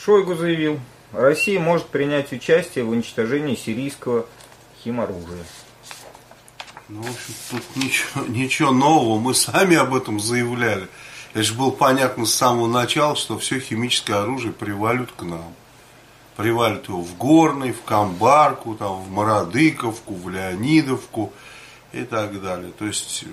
Шойгу заявил, Россия может принять участие в уничтожении сирийского химоружия. Ну, в общем, тут ничего нового. Мы сами об этом заявляли. Это же было понятно с самого начала, что все химическое оружие привалит к нам. Привалит его в Горный, в Камбарку, там, в Мародыковку, в Леонидовку и так далее. То есть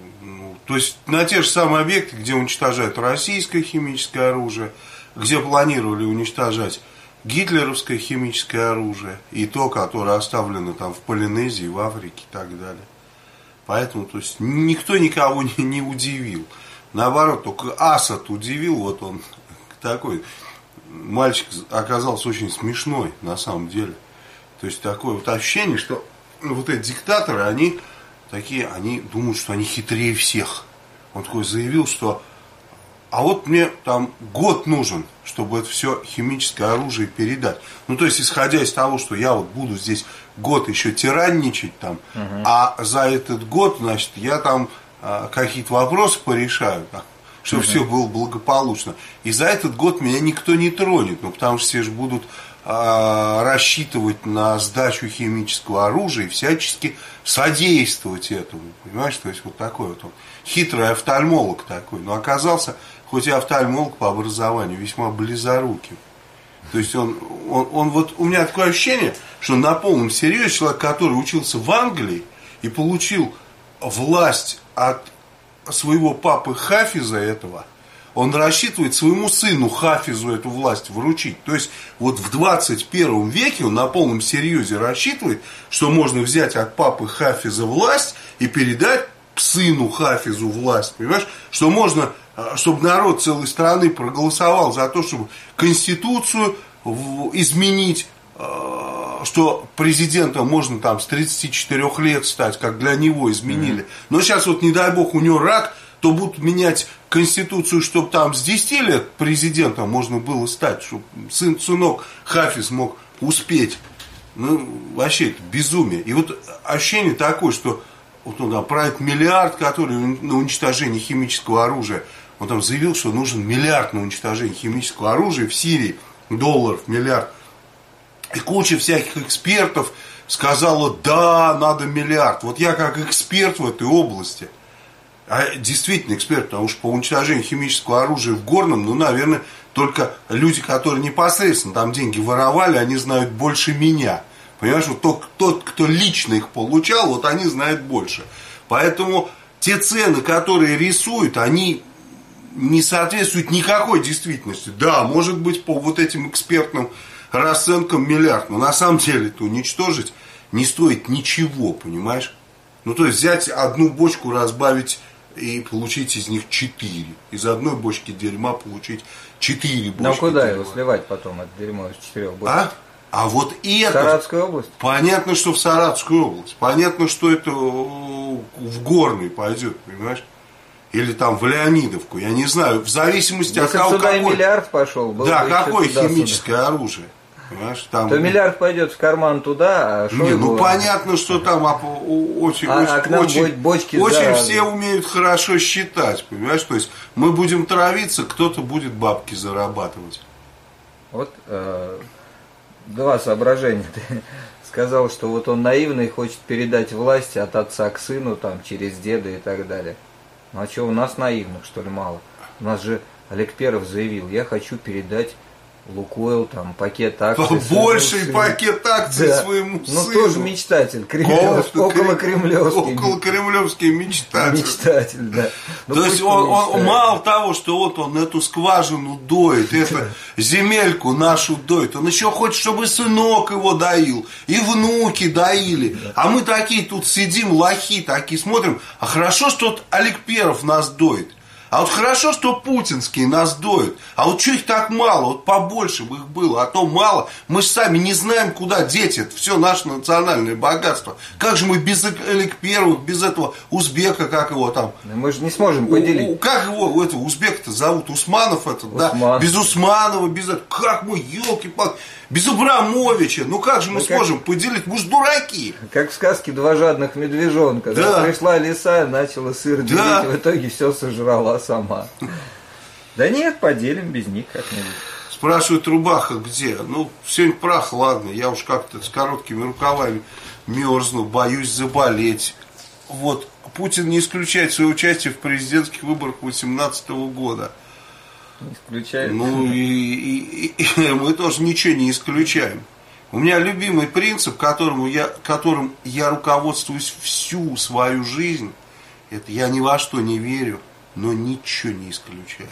на те же самые объекты, где уничтожают российское химическое оружие, где планировали уничтожать гитлеровское химическое оружие и то, которое оставлено там в Полинезии, в Африке и так далее. Поэтому, то есть, никто никого не удивил. Наоборот, только Асад удивил, вот он такой, мальчик оказался очень смешной на самом деле. То есть, такое вот ощущение, что вот эти диктаторы, они такие, они думают, что они хитрее всех. Он такой заявил, что а вот мне там год нужен, чтобы это все химическое оружие передать. Ну, то есть, исходя из того, что я вот буду здесь год еще тиранничать там, а за этот год, значит, я там какие-то вопросы порешаю, там, чтобы все было благополучно. И за этот год меня никто не тронет, ну, потому что все же будут рассчитывать на сдачу химического оружия и всячески содействовать этому. Понимаешь, то есть, вот такой вот он хитрый офтальмолог такой, но оказался, хоть и офтальмолог по образованию, весьма близоруким. То есть он вот, у меня такое ощущение, что на полном серьезе человек, который учился в Англии и получил власть от своего папы Хафиза этого, он рассчитывает своему сыну Хафизу эту власть вручить. То есть вот в 21 веке он на полном серьезе рассчитывает, что можно взять от папы Хафиза власть и передать сыну Хафизу власть. Понимаешь? Что можно, чтобы народ целой страны проголосовал за то, чтобы Конституцию изменить, что президентом можно там с 34 лет стать, как для него изменили. Но сейчас вот, не дай бог, у него рак, то будут менять Конституцию, чтобы там с 10 лет президентом можно было стать, чтобы сынок Хафиз мог успеть. Ну, вообще, это безумие. И вот ощущение такое, что вот он там правит миллиард, который на уничтожение химического оружия. Он там заявил, что нужен миллиард на уничтожение химического оружия в Сирии. $, миллиард. И куча всяких экспертов сказала, да, надо миллиард. Вот я как эксперт в этой области, а действительно эксперт, потому что по уничтожению химического оружия в Горном, ну, наверное, только люди, которые непосредственно там деньги воровали, они знают больше меня. Понимаешь, вот тот, кто лично их получал, вот они знают больше. Поэтому те цены, которые рисуют, они не соответствуют никакой действительности. Да, может быть, по вот этим экспертным расценкам миллиард, но на самом деле это уничтожить не стоит ничего, понимаешь? Ну, то есть взять одну бочку, разбавить и получить из них 4. Из одной бочки дерьма получить 4 бочки. Но куда дерьма. Его сливать потом, это дерьмо из 4 бочек? А вот это... Саратовская область? Понятно, что в Саратовскую область. Понятно, что это в Горный пойдет, понимаешь? Или там в Леонидовку. Я не знаю, в зависимости от того, какой... какой... миллиард пошел. Да, какое химическое оружие. Понимаешь, там... То миллиард пойдет в карман туда, а Шойгу... Не, ну понятно, что там очень все умеют хорошо считать, понимаешь? То есть мы будем травиться, кто-то будет бабки зарабатывать. Вот два соображения. Ты сказал, что вот он наивный, хочет передать власть от отца к сыну, там, через деда и так далее. Ну а что, у нас наивных, что ли, мало? У нас же Олег Перов заявил, я хочу передать Лукойл, там, пакет акций. Больший пакет акций своему сыну. Ну, тоже мечтатель, около кремлевский. Около кремлевский мечтатель. Мечтатель, да. То есть он мало того, что вот он эту скважину доит, эту земельку нашу доит, он еще хочет, чтобы сынок его доил, и внуки доили. А мы такие тут сидим, лохи такие, смотрим, а хорошо, что Олег Перов нас доит. А вот хорошо, что путинские нас доят. А вот что их так мало? Вот побольше бы их было, а то мало. Мы же сами не знаем, куда деть это все наше национальное богатство. Как же мы без Олег Первых, без этого узбека, как его там? Мы же не сможем поделить. Как его, этого узбека-то зовут? Усманов этот, да? Без Усманова, без этого. Как мы, елки-палки. Без Абрамовича. Ну как же мы сможем поделить? Мы же дураки. Как в сказке «Два жадных медвежонка». Да. Пришла лиса, начала сыр делить, в итоге все сожрала сама. Да нет, поделим без них как-нибудь. Спрашивают, рубаха где? Ну, сегодня прохладно, я уж как-то с короткими рукавами мерзну, боюсь заболеть. Вот, Путин не исключает свое участие в президентских выборах 2018 года. Не исключает. Ну, и мы тоже ничего не исключаем. У меня любимый принцип, которым я руководствуюсь всю свою жизнь, это я ни во что не верю, но ничего не исключаю.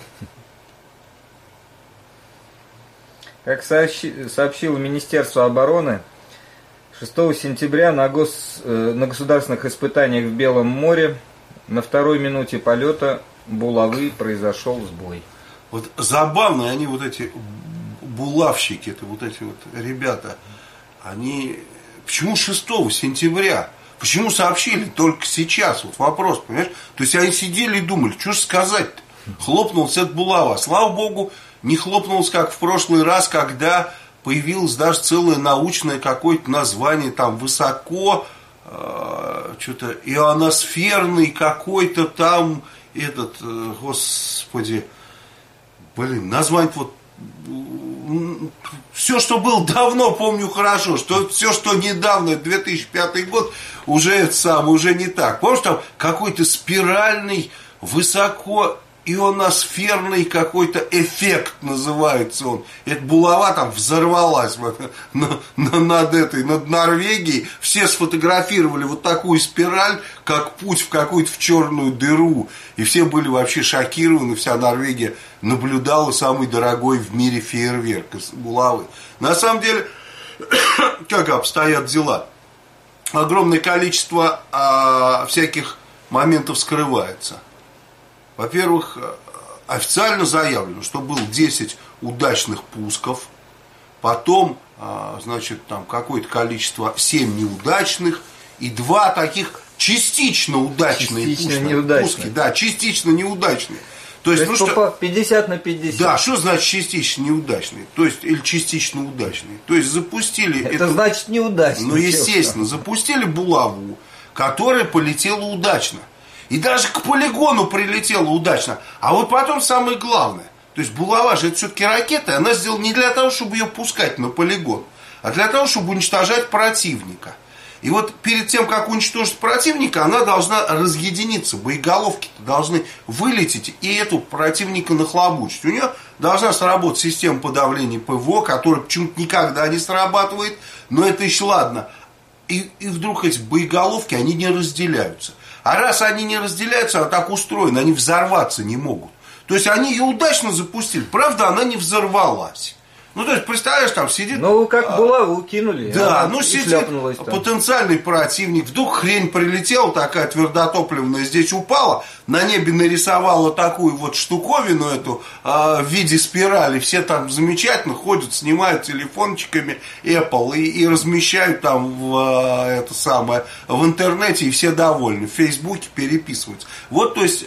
Как сообщило Министерство обороны, 6 сентября на государственных испытаниях в Белом море на второй минуте полета булавы произошел сбой. Вот забавно, они вот эти булавщики, это вот эти вот ребята, они... Почему 6 сентября? Почему сообщили только сейчас? Вот вопрос, понимаешь? То есть они сидели и думали, что же сказать-то? Хлопнулась эта булава. Слава богу, не хлопнулась, как в прошлый раз, когда появилось даже целое научное какое-то название, там высоко, что-то ионосферный какой-то там, этот, господи, название вот, все, что было давно, помню хорошо, что все, что недавно, 2005 год, уже не так. Помнишь, там какой-то спиральный, высоко ионосферный какой-то эффект называется он. Эта булава там взорвалась над Норвегией. Все сфотографировали вот такую спираль, как путь в черную дыру. И все были вообще шокированы. Вся Норвегия наблюдала самый дорогой в мире фейерверк из булавы. На самом деле, как обстоят дела? Огромное количество всяких моментов скрывается. Во-первых, официально заявлено, что было 10 удачных пусков, потом, значит, там какое-то количество 7 неудачных и 2 таких частично удачные пуски. Да, частично неудачные. То есть, ну что, 50 на 50. Да, что значит частично неудачные? То есть, или частично удачные. То есть, запустили... Это значит неудачно. Ну, естественно, запустили булаву, которая полетела удачно. И даже к полигону прилетела удачно. А вот потом самое главное. То есть булава же это все-таки ракета. Она сделана не для того, чтобы ее пускать на полигон, а для того, чтобы уничтожать противника. И вот перед тем, как уничтожить противника, она должна разъединиться. Боеголовки-то должны вылететь и эту противника нахлобучить. У нее должна сработать система подавления ПВО, которая почему-то никогда не срабатывает. Но это еще ладно. И вдруг эти боеголовки, они не разделяются. А раз они не разделяются, а так устроены, они взорваться не могут. То есть они ее удачно запустили. Правда, она не взорвалась. Ну, то есть, представляешь, там сидит... Ну, как булаву кинули. Да, ну сидит потенциальный противник. Вдруг хрень прилетела, такая твердотопливная, здесь упала. На небе нарисовала такую вот штуковину эту в виде спирали. Все там замечательно ходят, снимают телефончиками Apple и размещают там в интернете, и все довольны. В Фейсбуке переписываются. Вот, то есть,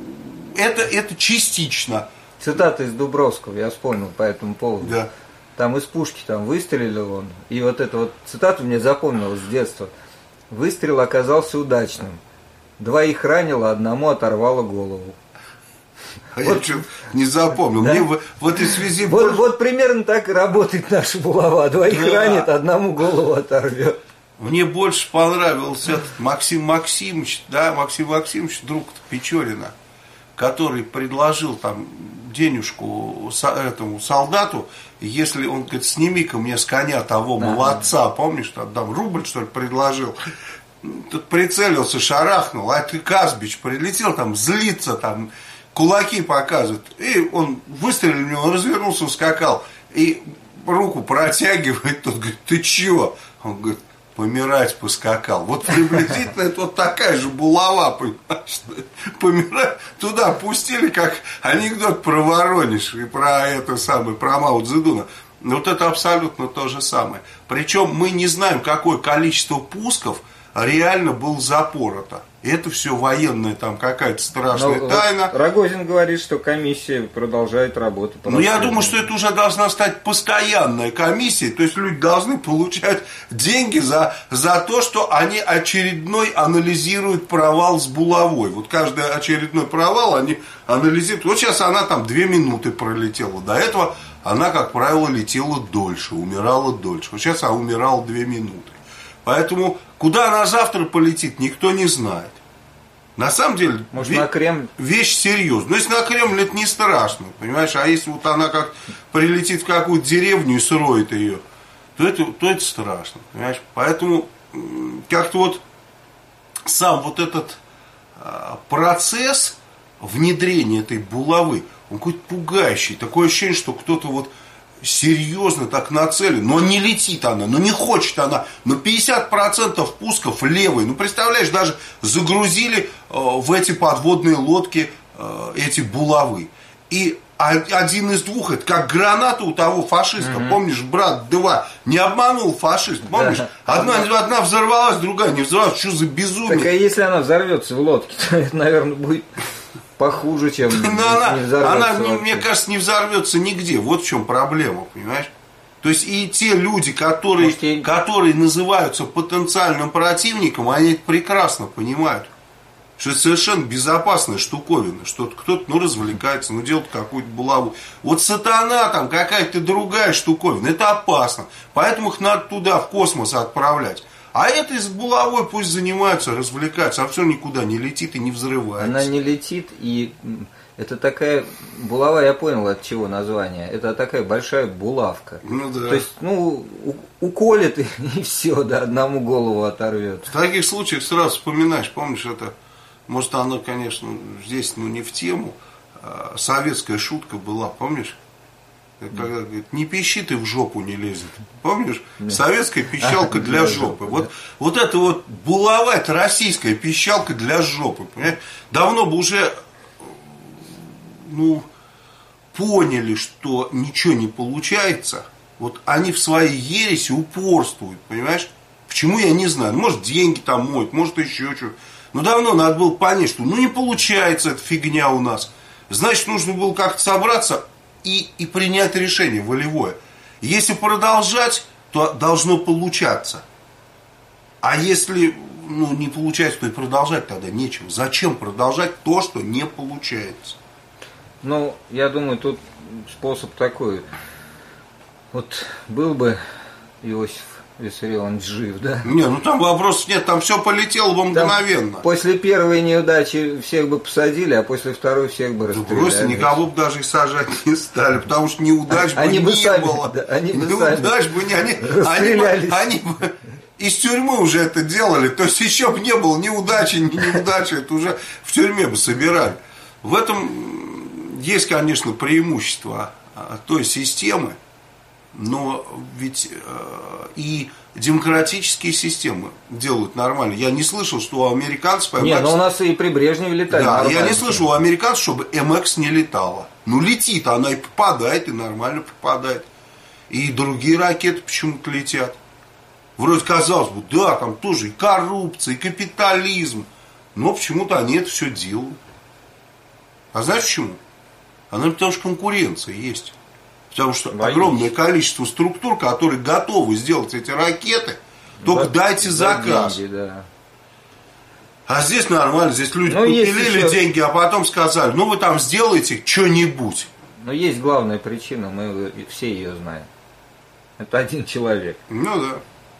это частично. Цитата из Дубровского, я вспомнил по этому поводу. Да. Там из пушки там выстрелил он. И вот эта вот цитата мне запомнилась с детства. Выстрел оказался удачным. 2 ранило, 1 оторвало голову. А вот, я что-то не запомнил. Да? Мне в этой связи... Вот примерно так и работает наша булава. 2 ранит, 1 голову оторвет. Мне больше понравился этот Максим Максимович, друг Печорина, который предложил там денежку этому солдату, если он говорит, сними-ка мне с коня того молодца, помнишь, там рубль, что ли, предложил. Тут прицелился, шарахнул, а ты Казбич прилетел, там злится, там кулаки показывает. И он выстрелил в него, он развернулся, ускакал, и руку протягивает, тот говорит, ты чего? Он говорит, помирать поскакал. Вот приблизительно это вот такая же булава, понимаешь? Помирать туда пустили, как анекдот про Воронеж и про Мао Цзэдуна. Вот это абсолютно то же самое. Причем мы не знаем, какое количество пусков реально было запорото. Это все военная там какая-то страшная тайна. Вот Рогозин говорит, что комиссия продолжает работу. Ну, я думаю, что это уже должна стать постоянная комиссия. То есть люди должны получать деньги за то, что они очередной анализируют провал с булавой. Вот каждый очередной провал они анализируют. Вот сейчас она там 2 минуты пролетела. До этого она, как правило, летела дольше, умирала дольше. Вот сейчас она умирала 2 минуты. Поэтому куда она завтра полетит, никто не знает. На самом деле, может, на Кремль? Вещь серьезная. Но если на Кремль, это не страшно, понимаешь? А если вот она как прилетит в какую-то деревню и сроет ее, то это страшно, понимаешь? Поэтому как-то вот сам вот этот процесс внедрения этой булавы, он какой-то пугающий. Такое ощущение, что кто-то вот серьезно так нацелен, но не летит она, но не хочет она, но 50% пусков левый. Ну, представляешь, даже загрузили в эти подводные лодки эти булавы. И один из двух, это как граната у того фашиста, помнишь, брат 2, не обманул фашист, помнишь? Да. Одна взорвалась, другая не взорвалась, что за безумие? Так а если она взорвется в лодке, то это, наверное, будет похуже, чем не взорвется. Она, мне кажется, не взорвется нигде, вот в чем проблема, понимаешь? То есть и те люди, которые называются потенциальным противником, они это прекрасно понимают. Что это совершенно безопасная штуковина, что кто-то, развлекается, делает какую-то булаву. Вот сатана там, какая-то другая штуковина, это опасно. Поэтому их надо туда, в космос отправлять. А это с булавой пусть занимаются, развлекаются, а все никуда не летит и не взрывается. Она не летит, и это такая булава, я понял, от чего название. Это такая большая булавка. Ну да. То есть, уколет и все, да, одному голову оторвет. В таких случаях сразу вспоминаешь, помнишь, это, может, оно, конечно, здесь, не в тему, советская шутка была, помнишь? Когда говорит, не пищи, ты в жопу не лезет. Помнишь? Советская пищалка для жопы. Вот это вот булава, это российская пищалка для жопы. Понимаешь? Давно бы уже поняли, что ничего не получается. Вот они в своей ереси упорствуют. Понимаешь? Почему, я не знаю. Может, деньги там моют, может, еще что-то. Но давно надо было понять, что не получается эта фигня у нас. Значит, нужно было как-то собраться и принять решение волевое. Если продолжать, то должно получаться. А если не получается, то и продолжать тогда нечем. Зачем продолжать то, что не получается? Я думаю, тут способ такой. Вот был бы Иосиф Виссарионович жив, да? Там вопросов нет, там все полетело бы мгновенно. После первой неудачи всех бы посадили, а после второй всех бы расстреляли. Просто никого бы даже и сажать не стали, потому что неудач бы не было. Неудач бы не расстрелялись. Они бы из тюрьмы уже это делали, то есть еще бы не было ни удачи, ни неудачи, это уже в тюрьме бы собирали. В этом есть, конечно, преимущество той системы, но ведь и демократические системы делают нормально. Я не слышал, что у американцев... у нас и при Брежневе летали. Да, я не слышал у американцев, чтобы МХ не летала. Летит она и попадает, и нормально попадает. И другие ракеты почему-то летят. Вроде казалось бы, да, там тоже и коррупция, и капитализм. Но почему-то они это все делают. А знаешь почему? Потому что конкуренция есть. Потому что огромное количество структур, которые готовы сделать эти ракеты, только дайте заказ. Деньги, да. А здесь нормально, здесь люди попилили деньги, а потом сказали, вы там сделаете что-нибудь. Но есть главная причина, мы все ее знаем. Это один человек. Да.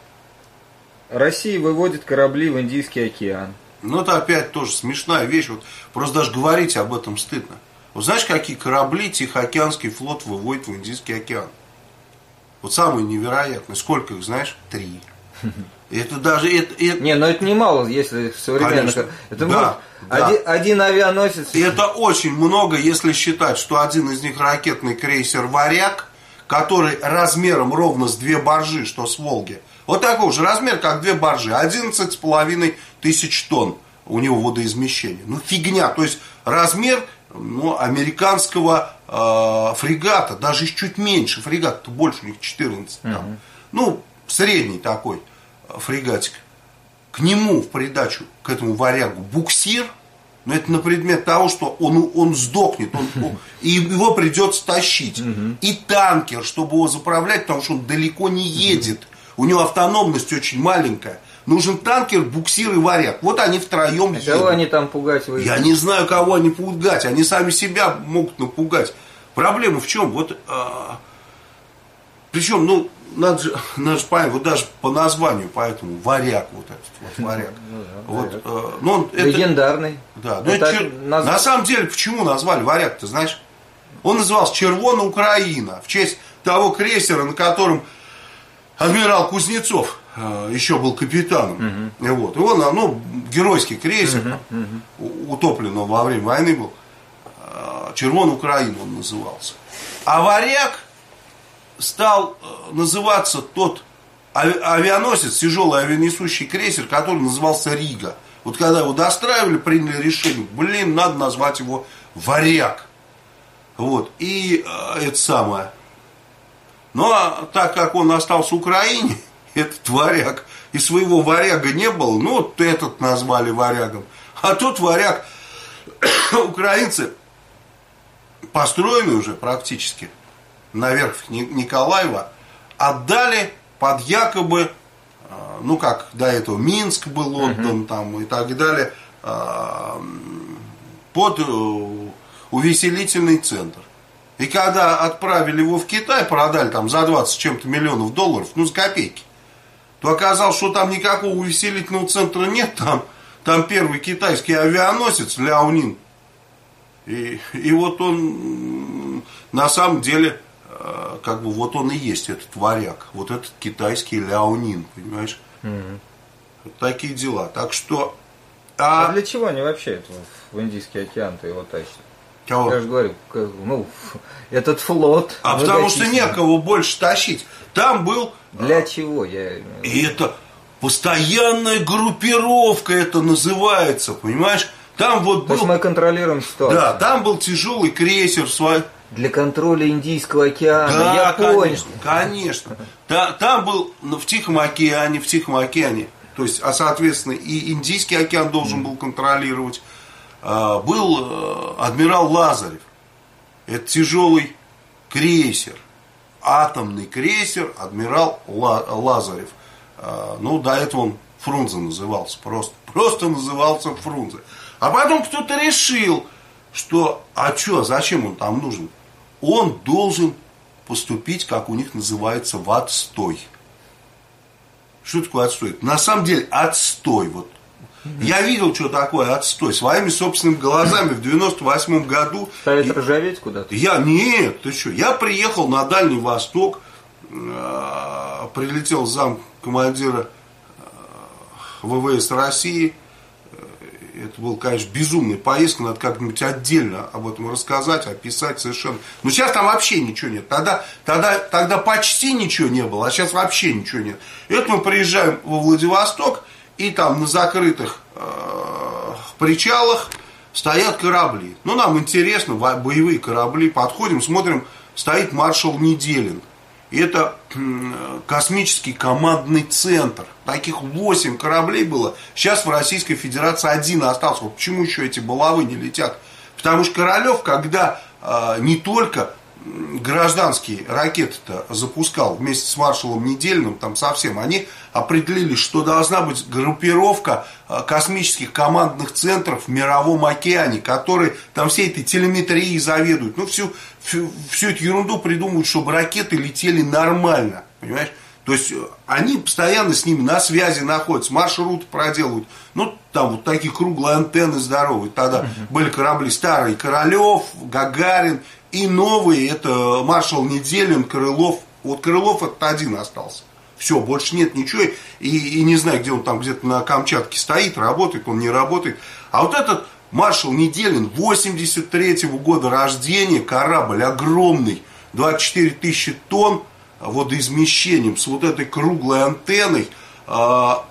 Россия выводит корабли в Индийский океан. Это опять тоже смешная вещь. Просто даже говорить об этом стыдно. Знаешь, какие корабли Тихоокеанский флот выводит в Индийский океан? Вот самое невероятное. Сколько их, знаешь? 3. Это даже... это немало, если современных... Конечно. Это да. Один авианосец... Это очень много, если считать, что один из них ракетный крейсер «Варяг», который размером ровно с 2 баржи, что с Волги. Вот такой же размер, как 2 баржи. 11,5 тысяч тонн у него водоизмещение. Фигня. То есть размер... американского фрегата, даже чуть меньше, фрегат-то больше, у них 14 там. Средний такой фрегатик. К нему в придачу, к этому «Варягу», буксир, это на предмет того, что он сдохнет, и его придется тащить. И танкер, чтобы его заправлять, потому что он далеко не едет. У него автономность очень маленькая. Нужен танкер, буксир и «Варяг». Вот они втроем едут. Кого они там пугать? Я не знаю, кого они пугать. Они сами себя могут напугать. Проблема в чем? Причем, ну, надо же понять, вот даже по названию, поэтому варяг вот этот, вот варяг. Вот, легендарный. Да, на самом деле, почему назвали варяг, ты знаешь? Он назывался «Червона Украина» в честь того крейсера, на котором адмирал Кузнецов еще был капитаном. Вот. И он, ну, геройский крейсер, утоплен он во время войны был. «Червона Украина» он назывался. А варяг стал называться тот авианосец, тяжелый авианесущий крейсер, который назывался «Рига». Вот когда его достраивали, приняли решение, надо назвать его «Варяг». Вот. И это самое. Ну, а так как он остался в Украине, этот варяг, и своего варяга не было, ну, вот этот назвали варягом. А тот варяг, украинцы, построенный уже практически на верфь Николаева, отдали под якобы, ну, как до этого Минск был отдан, там, и так далее, под увеселительный центр. И когда отправили его в Китай, продали там за 20 с чем-то миллионов долларов, ну, за копейки, то оказалось, что там никакого увеселительного центра нет, там первый китайский авианосец Ляонин. И вот он, на самом деле, как бы вот он и есть этот варяг, вот этот китайский Ляонин, понимаешь? Вот такие дела. Так что... А для чего они вообще в Индийский океан-то его тащат? Кого? Я же говорю, ну, этот флот. Потому что некого больше тащить. Там был... Для чего? И это постоянная группировка, это называется, понимаешь? Там вот был... То есть мы контролируем ситуацию. Да, там был тяжелый крейсер свой. Для контроля Индийского океана. Да, я понял. Конечно. Там был в Тихом океане. То есть, соответственно, и Индийский океан должен был контролировать. Был адмирал Лазарев. Это тяжелый крейсер. Атомный крейсер адмирал Лазарев. Ну, до этого он Фрунзе назывался. Просто назывался Фрунзе. А потом кто-то решил, что, зачем он там нужен? Он должен поступить, как у них называется, в отстой. Что такое отстой? На самом деле отстой. Вот. Я видел, что такое отстой. Своими собственными глазами в 98 году. Ставить ржаветь куда-то? Нет, ты что? Я приехал на Дальний Восток, прилетел замкомандира ВВС России. Это был, конечно, безумная поездка, надо как-нибудь отдельно об этом рассказать, описать совершенно. Но сейчас там вообще ничего нет. Тогда почти ничего не было, а сейчас вообще ничего нет. И вот мы приезжаем во Владивосток, и там на закрытых причалах стоят корабли. Ну, нам интересно, боевые корабли, подходим, смотрим, стоит маршал Неделин. И это космический командный центр. Таких 8 кораблей было. Сейчас в Российской Федерации 1 остался. Вот почему еще эти булавы не летят? Потому что Королев, когда не только гражданские ракеты-то запускал вместе с маршалом Неделиным, там совсем, они определили, что должна быть группировка космических командных центров в Мировом океане, которые там всей этой телеметрией заведуют. Ну, всю эту ерунду придумывают, чтобы ракеты летели нормально, понимаешь? То есть они постоянно с ними на связи находятся, маршруты проделывают. Ну, там вот такие круглые антенны здоровые. Тогда были корабли старые, Королев, Гагарин, и новые, это маршал Неделин, Крылов. Вот Крылов этот один остался. Все, больше нет ничего. И не знаю, где он там, где-то на Камчатке стоит, работает, он не работает. А вот этот маршал Неделин, 83-го года рождения, корабль огромный, 24 тысячи тонн, водоизмещением, с вот этой круглой антенной, в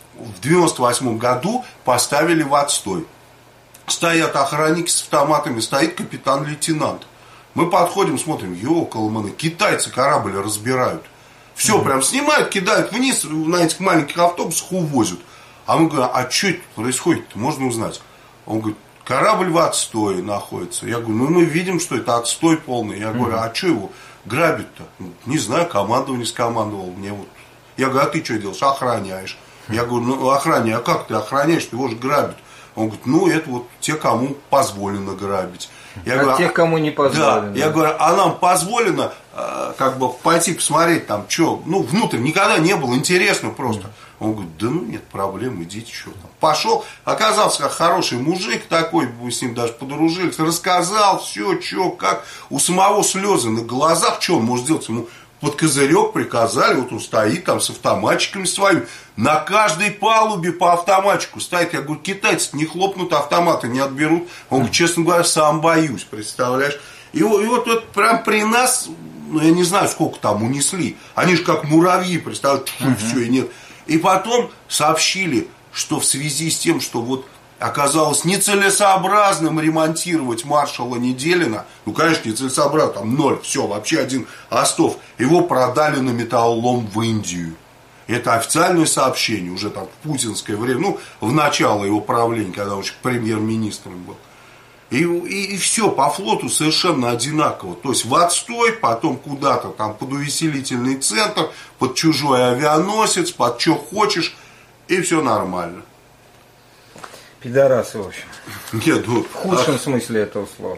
98 году поставили в отстой. Стоят охранники с автоматами, стоит капитан-лейтенант. Мы подходим, смотрим, ёкалманы, китайцы корабль разбирают. Все, прям снимают, кидают вниз, на этих маленьких автобусах увозят. А мы говорим, а что это происходит-то, можно узнать? Он говорит, корабль в отстое находится. Я говорю, ну мы видим, что это отстой полный. Я говорю, а что его грабить-то? Не знаю, командование скомандовал мне. Вот. Я говорю, а ты что делаешь? Охраняешь. Я говорю, ну охраняй, а как ты охраняешь? Его же грабят. Он говорит, ну это вот те, кому позволено грабить. Я говорю, тех, кому не позволено. Да, я говорю, а нам позволено как бы пойти посмотреть там, что, ну, внутрь никогда не было, интересно просто. Он говорит, да ну нет проблем, идите, что там. Пошел, оказался как хороший мужик такой, мы с ним даже подружились, рассказал все, что, как, у самого слезы на глазах, что он может сделать, ему под козырек приказали, вот он стоит там с автоматчиками своими, на каждой палубе по автоматчику стоит. Я говорю, китайцы не хлопнут, автоматы не отберут. Он говорит, честно говоря, сам боюсь, представляешь. И вот прям при нас, ну, я не знаю, сколько там унесли. Они же как муравьи, представляешь, все и нет. И потом сообщили, что в связи с тем, что вот оказалось нецелесообразным ремонтировать маршала Неделина, ну, конечно, нецелесообразно, там ноль, все, вообще один остов, его продали на металлолом в Индию. Это официальное сообщение, уже там в путинское время, ну, в начало его правления, когда он еще премьер-министром был. И все, по флоту совершенно одинаково. То есть в отстой, потом куда-то там под увеселительный центр, под чужой авианосец, под что хочешь, и все нормально. Пидорасы, в общем. Нет, ну, в худшем смысле этого слова.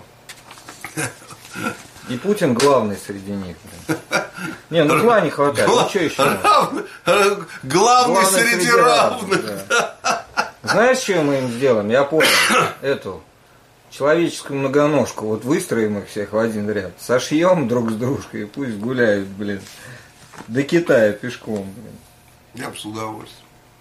И Путин главный среди них. Не, ну зла не хватает. Ну что еще? Главный среди равных. Да. Знаешь, что мы им сделаем? Я понял. Эту человеческую многоножку. Вот выстроим их всех в один ряд. Сошьем друг с дружкой и пусть гуляют, блин. До Китая пешком, блин. Я бы с удовольствием.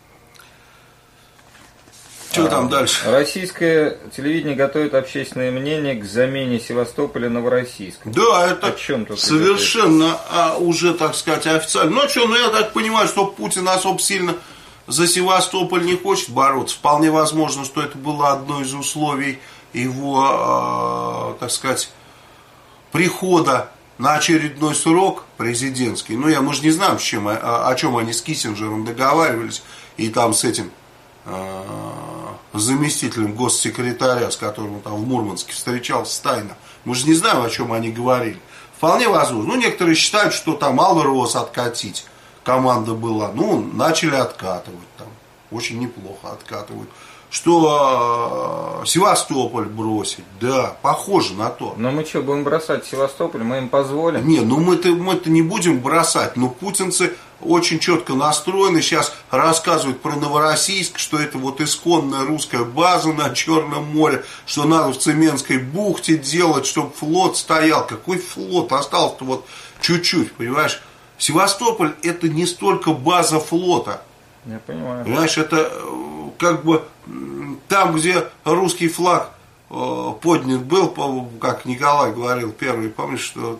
Что там дальше? Российское телевидение готовит общественное мнение к замене Севастополя Новороссийском. Да, это совершенно уже, так сказать, официально. Ну что, ну я так понимаю, что Путин особо сильно за Севастополь не хочет бороться. Вполне возможно, что это было одно из условий его, так сказать, прихода на очередной срок президентский. Ну, мы же не знаем, о чем они с Киссинджером договаривались, и там с этим заместителем госсекретаря, с которым он там в Мурманске встречался тайно. Мы же не знаем, о чем они говорили. Вполне возможно. Ну, некоторые считают, что там Алрос откатить команда была. Ну, начали откатывать там. Очень неплохо откатывают. Что Севастополь бросить, да, похоже на то. Но мы что, будем бросать Севастополь, мы им позволим? Не, ну мы-то не будем бросать, но путинцы очень четко настроены, сейчас рассказывают про Новороссийск, что это вот исконная русская база на Черном море, что надо в Цеменской бухте делать, чтобы флот стоял. Какой флот? Осталось-то вот чуть-чуть, понимаешь? Севастополь это не столько база флота. Я понимаю. Понимаешь, это как бы там, где русский флаг поднят был, как Николай говорил первый, помнишь, что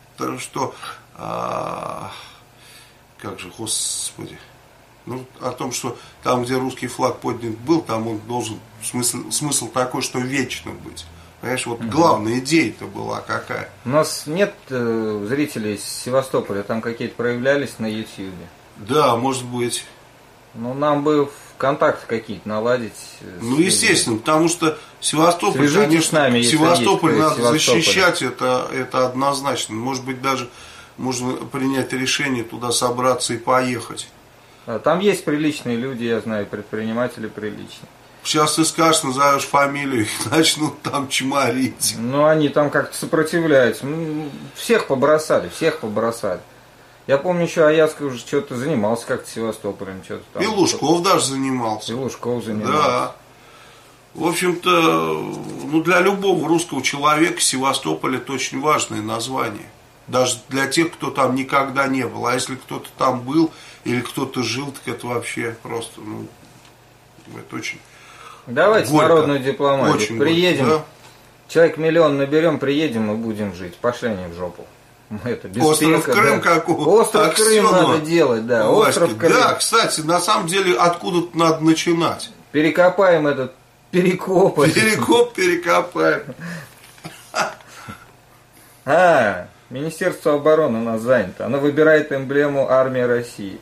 как же, господи, ну, о том, что там, где русский флаг поднят был, там он должен, смысл такой, что вечно быть. Понимаешь, вот главная идея-то была какая. У нас нет зрителей из Севастополя, там какие-то проявлялись на Ютьюбе. Да, может быть. Ну, нам бы контакты какие-то наладить. Ну, естественно, потому что Севастополь, свяжитесь конечно, с нами, Севастополь надо Севастополя. защищать, это однозначно. Может быть, даже можно принять решение туда собраться и поехать. Там есть приличные люди, я знаю, предприниматели приличные. Сейчас ты скажешь, назовешь фамилию, их начнут там чморить. Ну, они там как-то сопротивляются. Всех побросали. Я помню, еще Аяцкий уже что-то занимался как-то Севастополем. Что-то там. И Лужков даже занимался. Да. В общем-то, ну, для любого русского человека Севастополь это очень важное название. Даже для тех, кто там никогда не был. А если кто-то там был или кто-то жил, так это вообще просто, ну, это очень Давайте горько. Народную дипломатию. Очень приедем, горько, да? человек 1 миллион наберем, приедем и будем жить. Пошли они в жопу. Это без Остров пека, Крым, да. как у Остров Крым Аксенова. надо делать, да. Васька. Остров Крым. Да, кстати, на самом деле откуда-то надо начинать. Перекопаем этот перекоп. Перекоп перекопаем. Министерство обороны у нас занято. Оно выбирает эмблему армии России.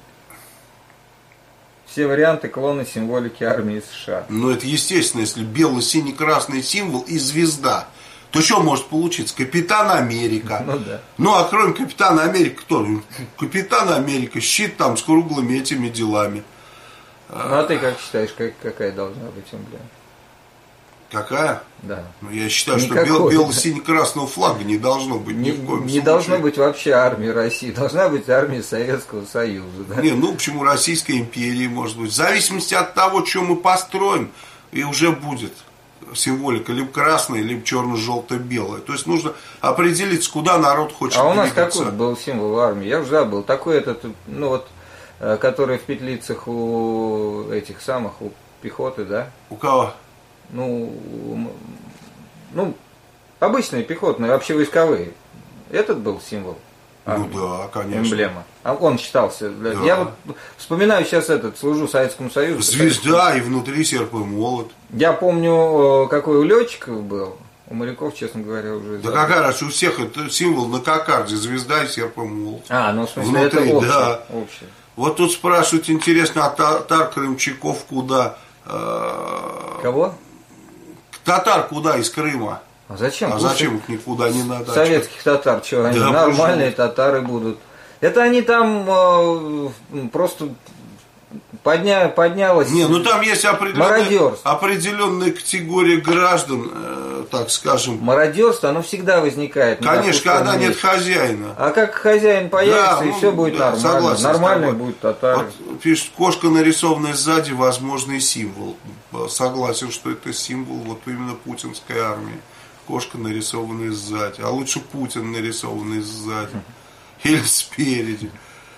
Все варианты клона символики армии США. Ну, это естественно, если бело-синий-красный символ и звезда, то что может получиться? Капитан Америка. Ну да. Ну, а кроме Капитана Америка, кто? Капитан Америка, щит там с круглыми этими делами. Ну, а ты как считаешь, какая должна быть эмблема? Какая? Да. Ну, я считаю, что Никакой, бело-сине-красного флага не должно быть ни в коем случае. Не должно быть вообще армии России, должна быть армия Советского Союза. Да? Не, ну почему Российской империи, может быть. В зависимости от того, что мы построим, и уже будет символика либо красная, либо черно-желто-белая. То есть нужно определиться, куда народ хочет двигаться. А у нас двигаться. какой был символ армии? Я уже забыл. Такой этот, ну вот, который в петлицах у этих самых, у пехоты, да? У кого? Ну, обычные пехотные, общевойсковые. Этот был символ армии. Ну да, конечно. Эмблема. А он считался. Да. Я вот вспоминаю сейчас служу Советскому Союзу. Звезда и внутри серп и молот. Я помню, какой у летчиков был. У моряков, честно говоря, уже... Да какая раз, у всех это символ на кокарде, звезда и серп и молот. Ну в смысле внутри, это общее, да. общее. Вот тут спрашивают, интересно, а татар крымчаков куда? Кого? Татар куда из Крыма? А зачем? А зачем их никуда не надо? Советских татар, что они Да, нормальные татары будут. Это они там просто поднялась. Не, ну там есть мародерство. определенная категория граждан, так скажем. Мародерство, оно всегда возникает. Конечно, когда нет хозяина. А как хозяин появится, и все будет нормально. Согласен, нормальный будет татар. Вот пишет, кошка, нарисованная сзади, возможный символ. Согласен, что это символ вот именно путинской армии. Кошка, нарисованная сзади. А лучше Путин, нарисованный сзади. Или спереди.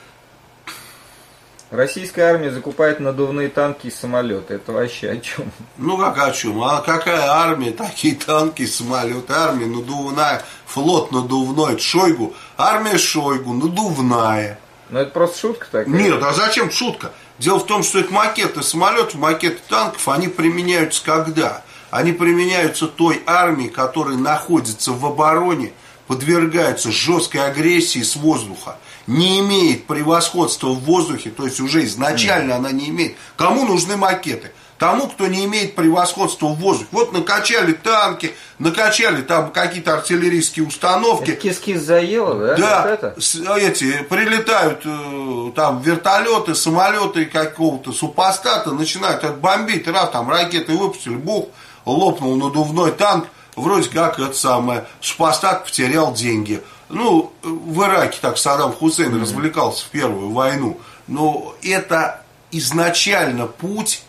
Российская армия закупает надувные танки и самолеты. Это вообще о чем? Ну как о чем? А какая армия? Такие танки, самолеты. Армия надувная, флот надувной. Это Шойгу. Армия Шойгу надувная. Ну это просто шутка такая. Нет, а зачем шутка? Дело в том, что это макеты самолетов, макеты танков, они применяются когда? Они применяются той армии, которая находится в обороне, подвергается жесткой агрессии с воздуха, не имеет превосходства в воздухе, то есть уже изначально она не имеет. Кому нужны макеты? Тому, кто не имеет превосходства в воздухе. Вот накачали танки, накачали там какие-то артиллерийские установки. Это кис-кис заело, да? Да, вот это? Эти прилетают там вертолеты, самолеты какого-то супостата, начинают отбомбить, раз там ракеты выпустили, бух, лопнул надувной танк, вроде как это самое, супостат потерял деньги. Ну, в Ираке так Саддам Хусейн развлекался в Первую войну. Но это изначально путь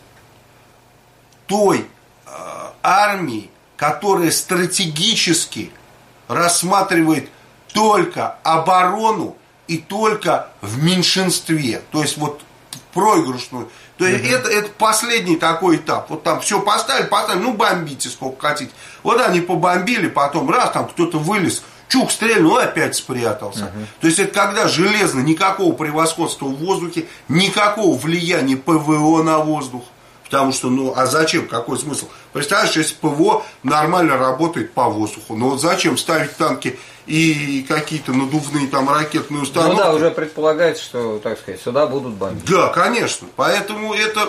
той армии, которая стратегически рассматривает только оборону и только в меньшинстве. То есть вот проигрышную. То есть это последний такой этап. Вот там все поставили, ну бомбите сколько хотите. Вот они побомбили, потом раз там кто-то вылез, чук стрельнул, опять спрятался. То есть это когда железно, никакого превосходства в воздухе, никакого влияния ПВО на воздух. Потому что, ну, а зачем? Какой смысл? Представляешь, если ПВО нормально работает по воздуху, но вот зачем ставить танки и какие-то надувные там ракетные установки? Ну да, уже предполагается, что, так сказать, сюда будут бомбить. Да, конечно. Поэтому это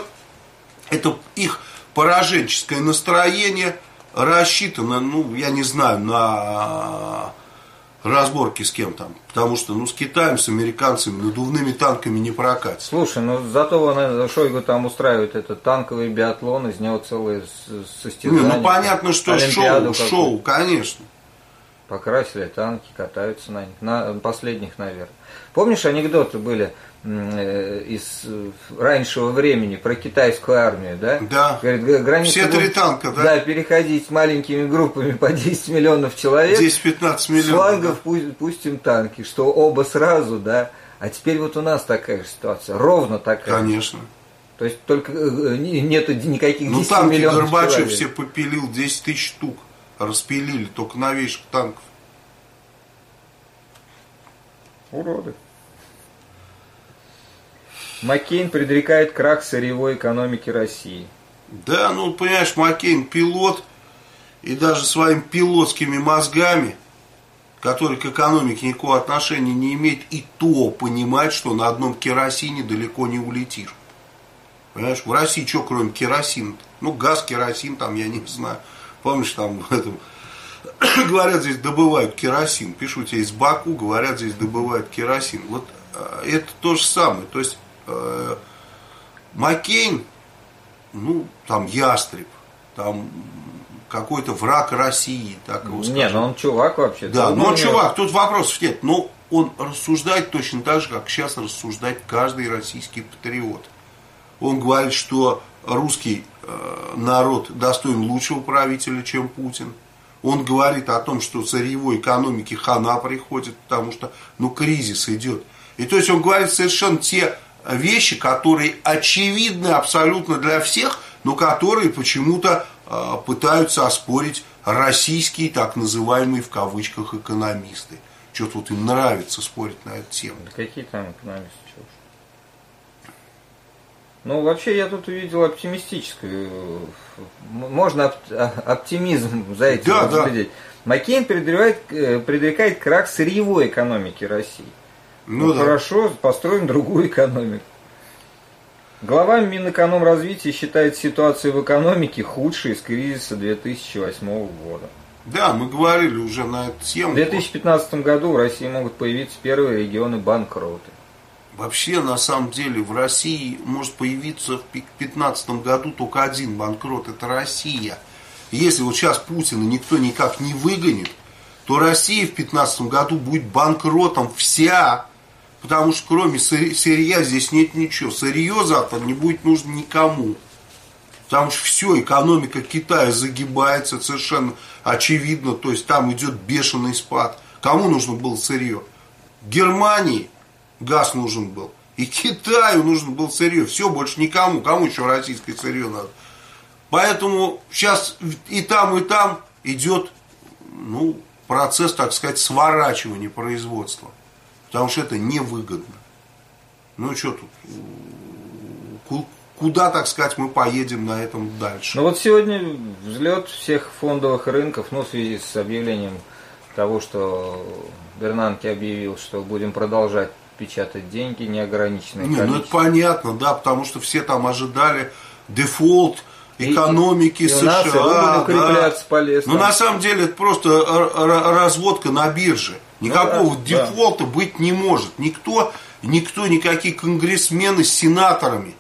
их пораженческое настроение рассчитано, ну, я не знаю, на разборки с кем там. Потому что, ну, с Китаем, с американцами надувными танками не прокатит. Слушай, ну зато Шойгу там устраивает этот танковый биатлон, из него целые состязания. Ну, понятно, что шоу, конечно. Покрасили танки, катаются на них, на последних, наверное. Помнишь, анекдоты были из раннего времени про китайскую армию, да? Да. Говорит, границу все 3 танка, да? Да, переходить маленькими группами по 10 миллионов человек. 10-15 миллионов. С флангов пустим танки, что оба сразу, да. А теперь вот у нас такая же ситуация, ровно такая. Конечно. То есть только нету никаких 10 миллионов. Ну танки миллионов Горбачев человек. все попилил, 10 тысяч штук распилили, только новейших танков. Уроды. Маккейн предрекает крах сырьевой экономики России. Да, ну, понимаешь, Маккейн пилот, и даже своими пилотскими мозгами, который к экономике никакого отношения не имеет, и то понимает, что на одном керосине далеко не улетишь. Понимаешь, в России что, кроме керосина? Ну, газ, керосин, там, я не знаю. Помнишь, там, в этом, говорят, здесь добывают керосин. Пишу тебе из Баку, говорят, здесь добывают керосин. Вот это то же самое. То есть, Маккейн, ну, там, ястреб, там, какой-то враг России, так его скажем. Не, ну он чувак вообще. Да, но он чувак, тут вопросов нет. Но он рассуждает точно так же, как сейчас рассуждает каждый российский патриот. Он говорит, что русский народ достоин лучшего правителя, чем Путин. Он говорит о том, что сырьевой экономике хана приходит, потому что кризис идет. И то есть он говорит совершенно те вещи, которые очевидны абсолютно для всех, но которые почему-то пытаются оспорить российские так называемые в кавычках экономисты. Что-то вот им нравится спорить на эту тему. Да какие там экономисты? Чего? Ну, вообще, я тут увидел оптимистическую. Можно оптимизм за этим разглядеть. Маккейн предрекает крах сырьевой экономики России. Хорошо, построим другую экономику. Глава Минэкономразвития считает ситуацию в экономике худшей с кризиса 2008 года. Да, мы говорили уже на эту тему. В 2015 году в России могут появиться первые регионы-банкроты. Вообще, на самом деле, в России может появиться в 2015 году только один банкрот – это Россия. Если вот сейчас Путина никто никак не выгонит, то Россия в 2015 году будет банкротом вся. Потому что кроме сырья здесь нет ничего. Сырье завтра не будет нужно никому. Потому что все, экономика Китая загибается совершенно очевидно. То есть там идет бешеный спад. Кому нужно было сырье? Германии газ нужен был. И Китаю нужно было сырье. Все, больше никому. Кому еще российское сырье надо? Поэтому сейчас и там идет процесс, так сказать, сворачивания производства. Потому что это невыгодно. Что тут? Куда, так сказать, мы поедем на этом дальше? Вот сегодня взлет всех фондовых рынков, в связи с объявлением того, что Бернанке объявил, что будем продолжать печатать деньги, неограниченное количество. Это понятно, да, потому что все там ожидали дефолт экономики США. Будем укрепляться полезно. Но на самом деле это просто разводка на бирже. Никакого дефолта быть не может. Никто, никакие конгрессмены с сенаторами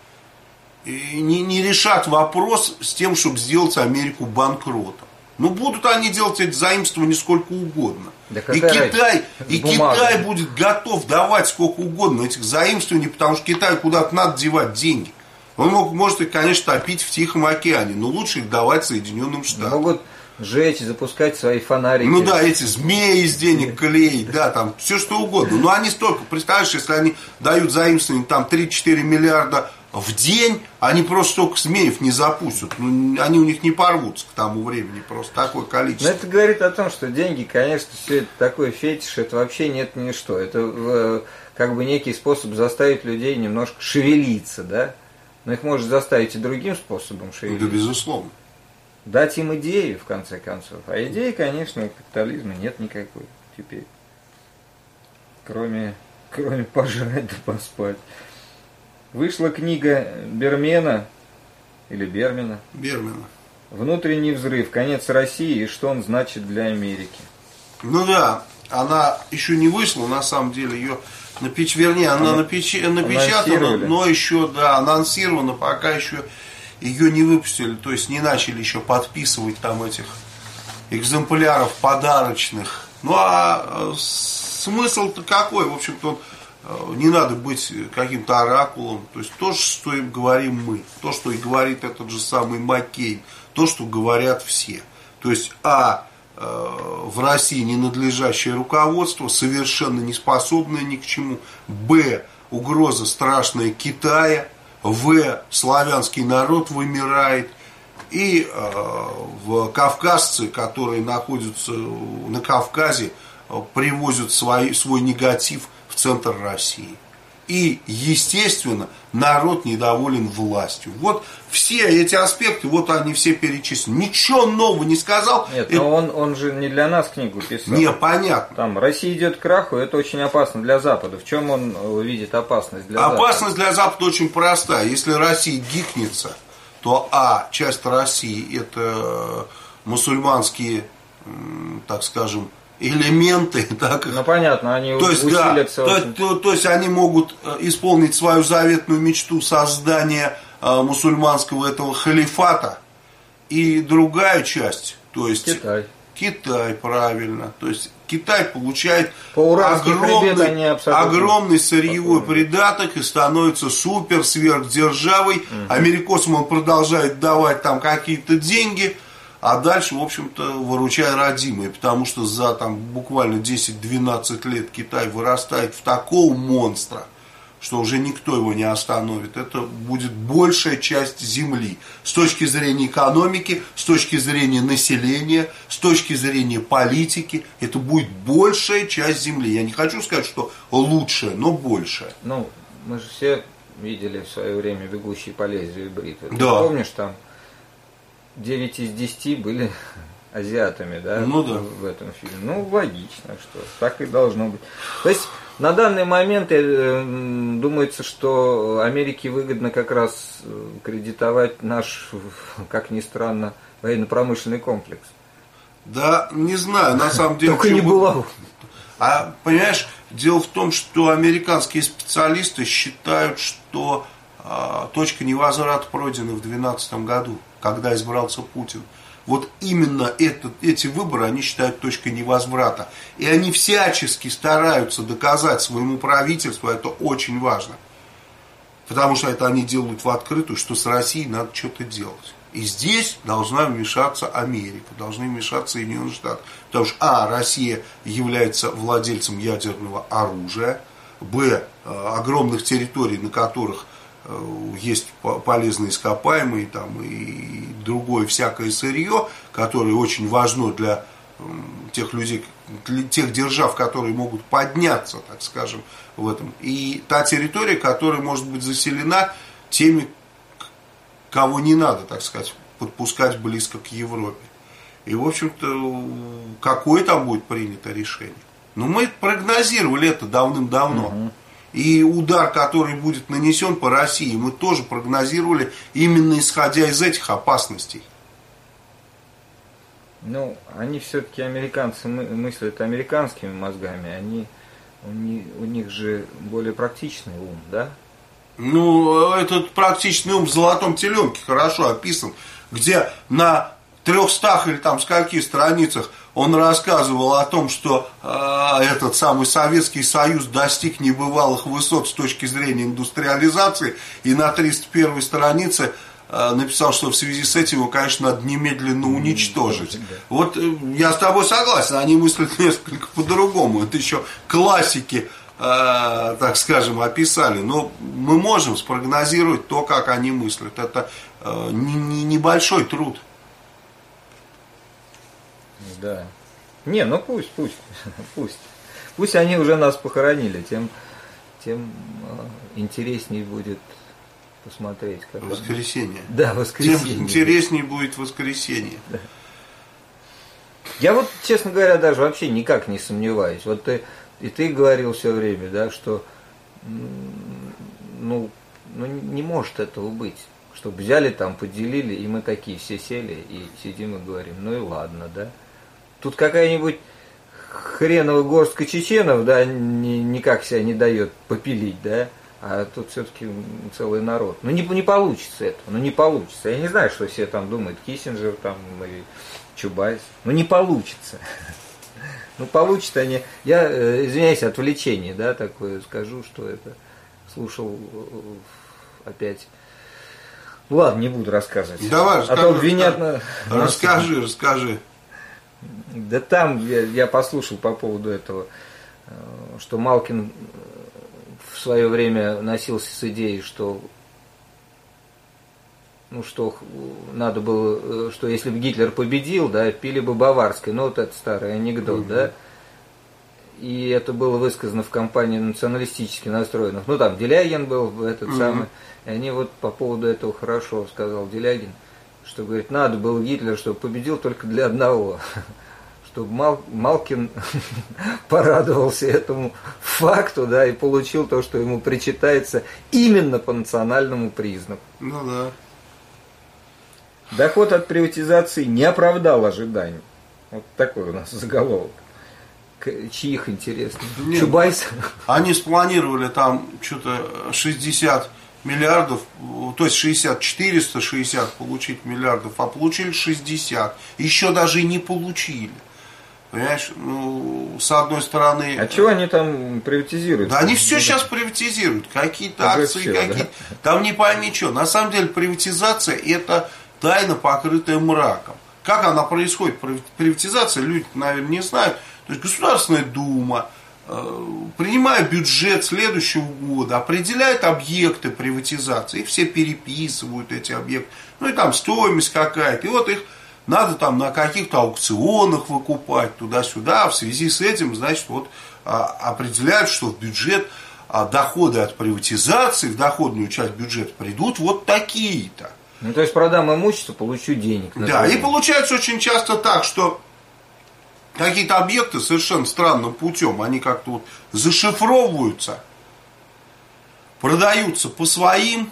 не решат вопрос с тем, чтобы сделать Америку банкротом. Будут они делать эти заимствования сколько угодно. Да и Китай будет готов давать сколько угодно этих заимствований, потому что Китаю куда-то надо девать деньги. Он может их, конечно, топить в Тихом океане, но лучше их давать Соединенным Штатам. Могут сжечь, запускать свои фонарики. Эти змеи из денег клеить, там все что угодно. Но они столько, представляешь, если они дают заимствование 3-4 миллиарда в день, они просто столько змеев не запустят. Они у них не порвутся к тому времени, просто такое количество. Но это говорит о том, что деньги, конечно, все это такой фетиш, это вообще нет ничто. Это некий способ заставить людей немножко шевелиться, да? Но их может заставить и другим способом шевелиться. Да, безусловно. Дать им идею, в конце концов. А идеи, конечно, у капитализма нет никакой теперь. Кроме пожрать да поспать. Вышла книга Бермена, или Бермена. «Внутренний взрыв. Конец России и что он значит для Америки». Она еще не вышла, на самом деле ее напечатана, но еще, анонсирована, пока еще ее не выпустили, то есть не начали еще подписывать там этих экземпляров подарочных. Смысл-то какой? В общем-то, не надо быть каким-то оракулом. То есть то, что им говорим мы, то, что и говорит этот же самый Маккейн, то, что говорят все. То есть в России ненадлежащее руководство, совершенно не способное ни к чему. Б. Угроза страшная Китая. В. Славянский народ вымирает. И кавказцы, которые находятся на Кавказе, привозят свой негатив в центр России. И, естественно, народ недоволен властью. Вот все эти аспекты, они все перечислены. Ничего нового не сказал. Нет, но он же не для нас книгу писал. Не, понятно. Там Россия идет к краху, это очень опасно для Запада. В чем он видит опасность для Запада? Опасность для Запада очень простая. Если Россия гикнется, то часть России это мусульманские, так скажем, элементы, так, понятно, они усилятся. То есть они могут исполнить свою заветную мечту создания мусульманского этого халифата и другая часть, то есть Китай. Китай, правильно. То есть Китай получает огромный сырьевой придаток и становится супер сверхдержавой. Америкосам он продолжает давать там какие-то деньги, а дальше, в общем-то, выручай родимые, потому что за там буквально 10-12 лет Китай вырастает в такого монстра, что уже никто его не остановит. Это будет большая часть земли. С точки зрения экономики, с точки зрения населения, с точки зрения политики. Это будет большая часть земли. Я не хочу сказать, что лучшая, но большая. Ну, мы же все видели в свое время «Бегущий по лезвию» бритвы. Да. Ты помнишь, там 9 из 10 были азиатами, да, ну, да, в этом фильме. Ну, логично, что так и должно быть. То есть на данный момент думается, что Америке выгодно как раз кредитовать наш, как ни странно, военно-промышленный комплекс. Да, не знаю, на самом деле. Только не булаву. А понимаешь, дело в том, что американские специалисты считают, что точка невозврата пройдена в 2012 году, когда избрался Путин. Вот именно эти выборы они считают точкой невозврата. И они всячески стараются доказать своему правительству, это очень важно. Потому что это они делают в открытую, что с Россией надо что-то делать. И здесь должна вмешаться Америка, должны вмешаться Соединенные Штаты. Потому что, Россия является владельцем ядерного оружия, огромных территорий, на которых есть полезные ископаемые там, и другое всякое сырье, которое очень важно для тех людей, для тех держав, которые могут подняться, так скажем, в этом. И та территория, которая может быть заселена теми, кого не надо, так сказать, подпускать близко к Европе. И, в общем-то, какое там будет принято решение? Ну, мы прогнозировали это давным-давно. И удар, который будет нанесен по России, мы тоже прогнозировали именно исходя из этих опасностей. Ну, они все-таки, американцы, мыслят американскими мозгами, у них же более практичный ум, да? Ну, этот практичный ум в «Золотом теленке» хорошо описан, где на 300 или там скольких страницах он рассказывал о том, что этот самый Советский Союз достиг небывалых высот с точки зрения индустриализации, и на 301 странице написал, что в связи с этим его, конечно, надо немедленно уничтожить. Вот я с тобой согласен, они мыслят несколько по-другому. Это еще классики, так скажем, описали. Но мы можем спрогнозировать то, как они мыслят. Это небольшой труд. Да. Не, ну пусть. Пусть они уже нас похоронили, тем интереснее будет посмотреть. Как воскресенье. Да, воскресенье. Тем интереснее будет воскресенье. Да. Я вот, честно говоря, даже вообще никак не сомневаюсь. Вот ты говорил все время, да, что не может этого быть. Чтобы взяли там, поделили, и мы такие все сели и сидим и говорим, ну и ладно, да. Тут какая-нибудь хреновая горстка чеченов, да, никак себя не дает попилить, да, а тут все-таки целый народ. Ну не получится этого, не получится. Я не знаю, что все там думают, Киссинджер там и Чубайс. Не получится. Получится они. Я, извиняюсь, отвлечение, да, такое скажу, что это слушал опять. Ладно, не буду рассказывать. Давай, расскажи. А то обвинят Расскажи. Да там я послушал по поводу этого, что Малкин в свое время носился с идеей, что надо было, что если бы Гитлер победил, да, пили бы баварской, вот это старый анекдот, да. И это было высказано в кампании националистически настроенных. Там Делягин был, самый. И они вот по поводу этого хорошо сказал Делягин, что, говорит, надо было Гитлер, чтобы победил только для одного. Чтобы Малкин порадовался этому факту, да, и получил то, что ему причитается именно по национальному признаку. Ну да. Доход от приватизации не оправдал ожиданий. Вот такой у нас заголовок. Чьих, интересно? Чубайс? Они спланировали там что-то 60 миллиардов, то есть 60, 460 получить миллиардов, а получили 60. Еще даже и не получили. Понимаешь, ну, с одной стороны... А чего они там приватизируют? Да они все сейчас приватизируют. Какие-то акции, все, какие-то... Да? Там не пойми что. На самом деле приватизация это тайна, покрытая мраком. Как она происходит, приватизация, люди, наверное, не знают. То есть Государственная Дума, принимая бюджет следующего года, определяет объекты приватизации. И все переписывают эти объекты. Ну и там стоимость какая-то. И вот их надо там на каких-то аукционах выкупать туда-сюда. В связи с этим, значит, вот определяют, что в бюджет доходы от приватизации, в доходную часть бюджета придут вот такие-то. Ну, то есть продам имущество, получу денег. Да, и получается очень часто так, что какие-то объекты совершенно странным путем, они как-то вот зашифровываются, продаются по своим,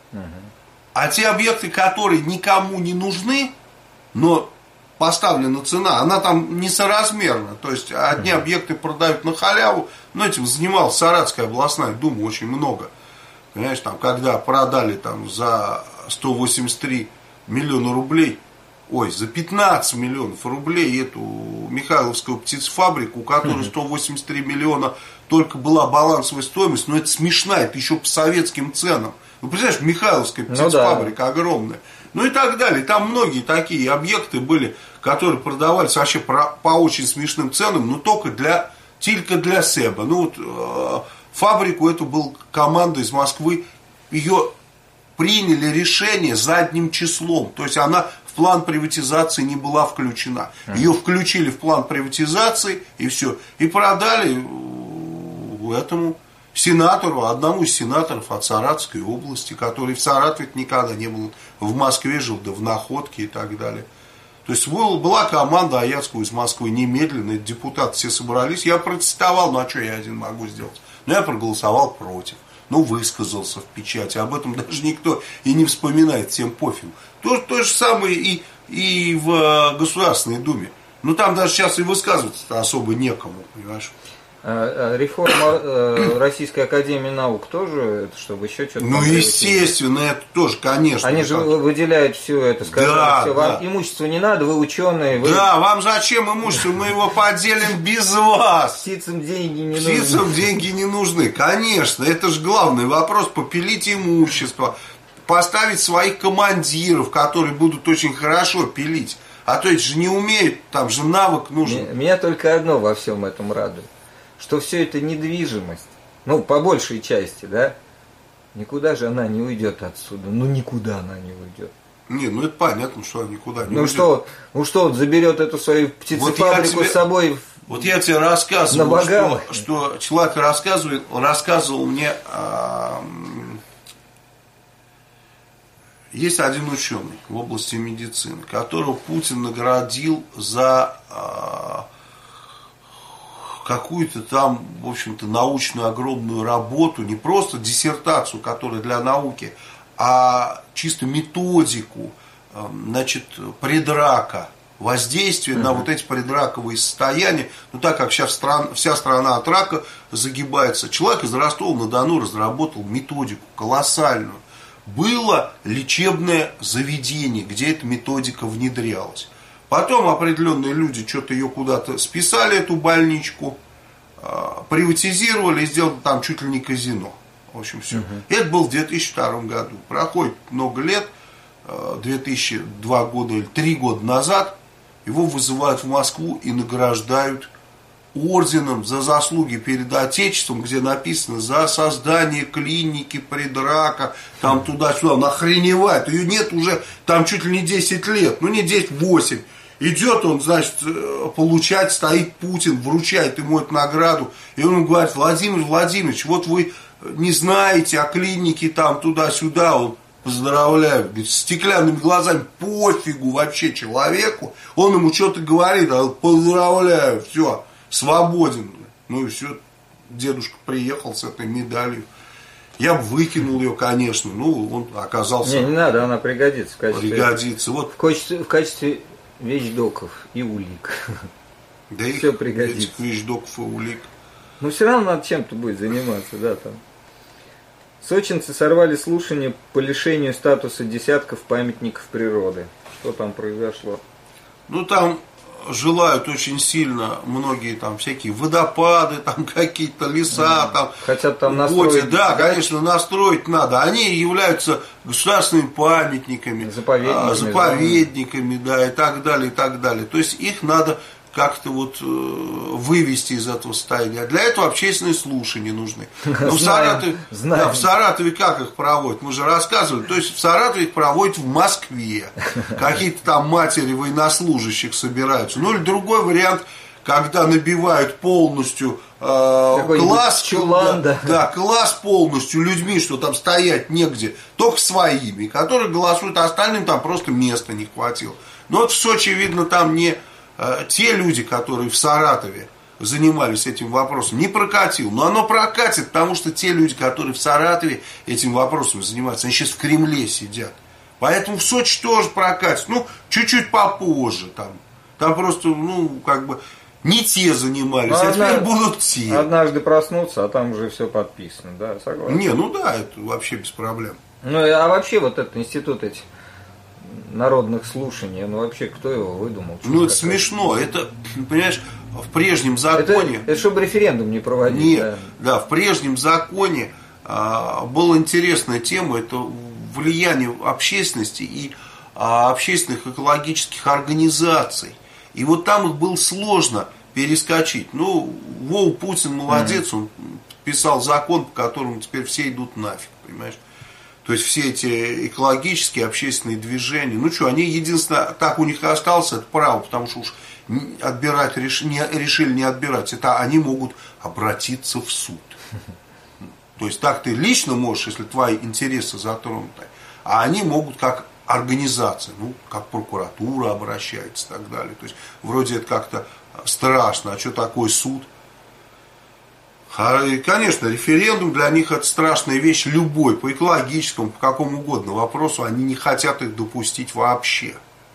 а те объекты, которые никому не нужны, но поставлена цена, она там несоразмерна. То есть одни объекты продают на халяву, но этим занималась Саратовская областная дума очень много. Понимаешь, там, когда продали там за 183 миллиона рублей, за 15 миллионов рублей эту Михайловскую птицефабрику, у которой 183 миллиона только была балансовая стоимость, но это смешно, это еще по советским ценам. Вы представляешь, Михайловская птицефабрика огромная. Ну и так далее. Там многие такие объекты были, которые продавались вообще по очень смешным ценам, но только для себя. Ну вот фабрику эту была команда из Москвы, ее приняли решение задним числом. То есть она в план приватизации не была включена. Ее включили в план приватизации и все. И продали этому сенатору, одному из сенаторов от Саратовской области, который в Саратове никогда не был, в Москве жил, да в Находке и так далее. То есть была команда Аяцкого из Москвы немедленно, депутаты все собрались, я протестовал, ну а что я один могу сделать? Но я проголосовал против, высказался в печати, об этом даже никто и не вспоминает, всем пофиг. То же самое и в Государственной Думе. Ну там даже сейчас и высказываться-то особо некому, понимаешь? Реформа Российской Академии Наук тоже, чтобы еще что-то... Ну, естественно, это тоже, конечно. Они же выделяют все это, скажем, да, все, да. Вам имущество не надо, вы ученые. Да, вам зачем имущество, мы его поделим без вас. Птицам деньги не нужны. Птицам деньги не нужны, конечно, это же главный вопрос, попилить имущество, поставить своих командиров, которые будут очень хорошо пилить. А то это же не умеют, там же навык нужен. Меня только одно во всем этом радует. Что все это недвижимость, по большей части, да, никуда же она не уйдет отсюда, никуда она не уйдет. Не, это понятно, что она никуда не уйдет. Что, заберет эту свою птицефабрику с собой? Вот я тебе рассказывал, что человек рассказывал мне, есть один ученый в области медицины, которого Путин наградил за... какую-то там, в общем-то, научную огромную работу, не просто диссертацию, которая для науки, а чисто методику, предрака, воздействие на вот эти предраковые состояния. Так как сейчас вся страна от рака загибается, человек из Ростова-на-Дону разработал методику колоссальную. Было лечебное заведение, где эта методика внедрялась. Потом определенные люди что-то ее куда-то списали, эту больничку, приватизировали и сделали там чуть ли не казино. В общем, все. Это было в 2002 году. Проходит много лет, 2002 года или 3 года назад, его вызывают в Москву и награждают орденом за заслуги перед Отечеством, где написано за создание клиники предрака, там туда-сюда. Он охреневает. Ее нет уже там чуть ли не 10 лет, не 10, 8. Идет он, значит, получать, стоит Путин, вручает ему эту награду. И он ему говорит: Владимир Владимирович, вот вы не знаете о клинике там туда-сюда. Он: поздравляю, говорит, с стеклянными глазами, пофигу вообще человеку. Он ему что-то говорит: поздравляю, все, свободен. И все, дедушка приехал с этой медалью. Я бы выкинул ее, конечно, он оказался... Не надо, она пригодится. Пригодится. Вот. В качестве вещдоков и улик. Да все пригодится. Этих вещдоков и улик. Все равно надо чем-то будет заниматься, да, там. Сочинцы сорвали слушание по лишению статуса десятков памятников природы. Что там произошло? Ну, там желают очень сильно многие там всякие водопады, там какие-то леса, там хотят там настроить. Да, конечно, настроить надо. Они являются государственными памятниками, заповедниками, да, и так далее, и так далее. То есть их надо как-то вот вывести из этого состояния. А для этого общественные слушания нужны. Но в Саратове как их проводят? Мы же рассказывали. То есть в Саратове их проводят в Москве. Какие-то там матери военнослужащих собираются. Ну или другой вариант, когда набивают полностью класс, чулан, да, класс полностью людьми, что там стоять негде, только своими, которые голосуют, а остальным там просто места не хватило. Но вот в Сочи, видно, там не те люди, которые в Саратове занимались этим вопросом, не прокатил. Но оно прокатит, потому что те люди, которые в Саратове этим вопросом занимаются, они сейчас в Кремле сидят. Поэтому в Сочи тоже прокатит. Ну, чуть-чуть попозже. Там просто, ну, как бы не те занимались, а теперь будут те. Однажды проснуться, а там уже все подписано, да, согласен. Не, ну да, это вообще без проблем. Ну, а вообще вот этот институт этих народных слушаний, ну вообще кто его выдумал? Ну это смешно, это, понимаешь, в прежнем законе... Это чтобы референдум не проводить. Нет, да, в прежнем законе была интересная тема, это влияние общественности и общественных экологических организаций. И вот там их было сложно перескочить. Ну, Вова Путин молодец, он писал закон, по которому теперь все идут нафиг, понимаешь? То есть все эти экологические, общественные движения, ну что, они единственное, так у них и осталось это право, потому что уж отбирать решили не отбирать, это они могут обратиться в суд. То есть так ты лично можешь, если твои интересы затронуты, а они могут как организация, ну, как прокуратура обращается и так далее. То есть вроде это как-то страшно, а что такое суд? И, конечно, референдум для них это страшная вещь, любой, по экологическому, по какому угодно вопросу, они не хотят их допустить вообще.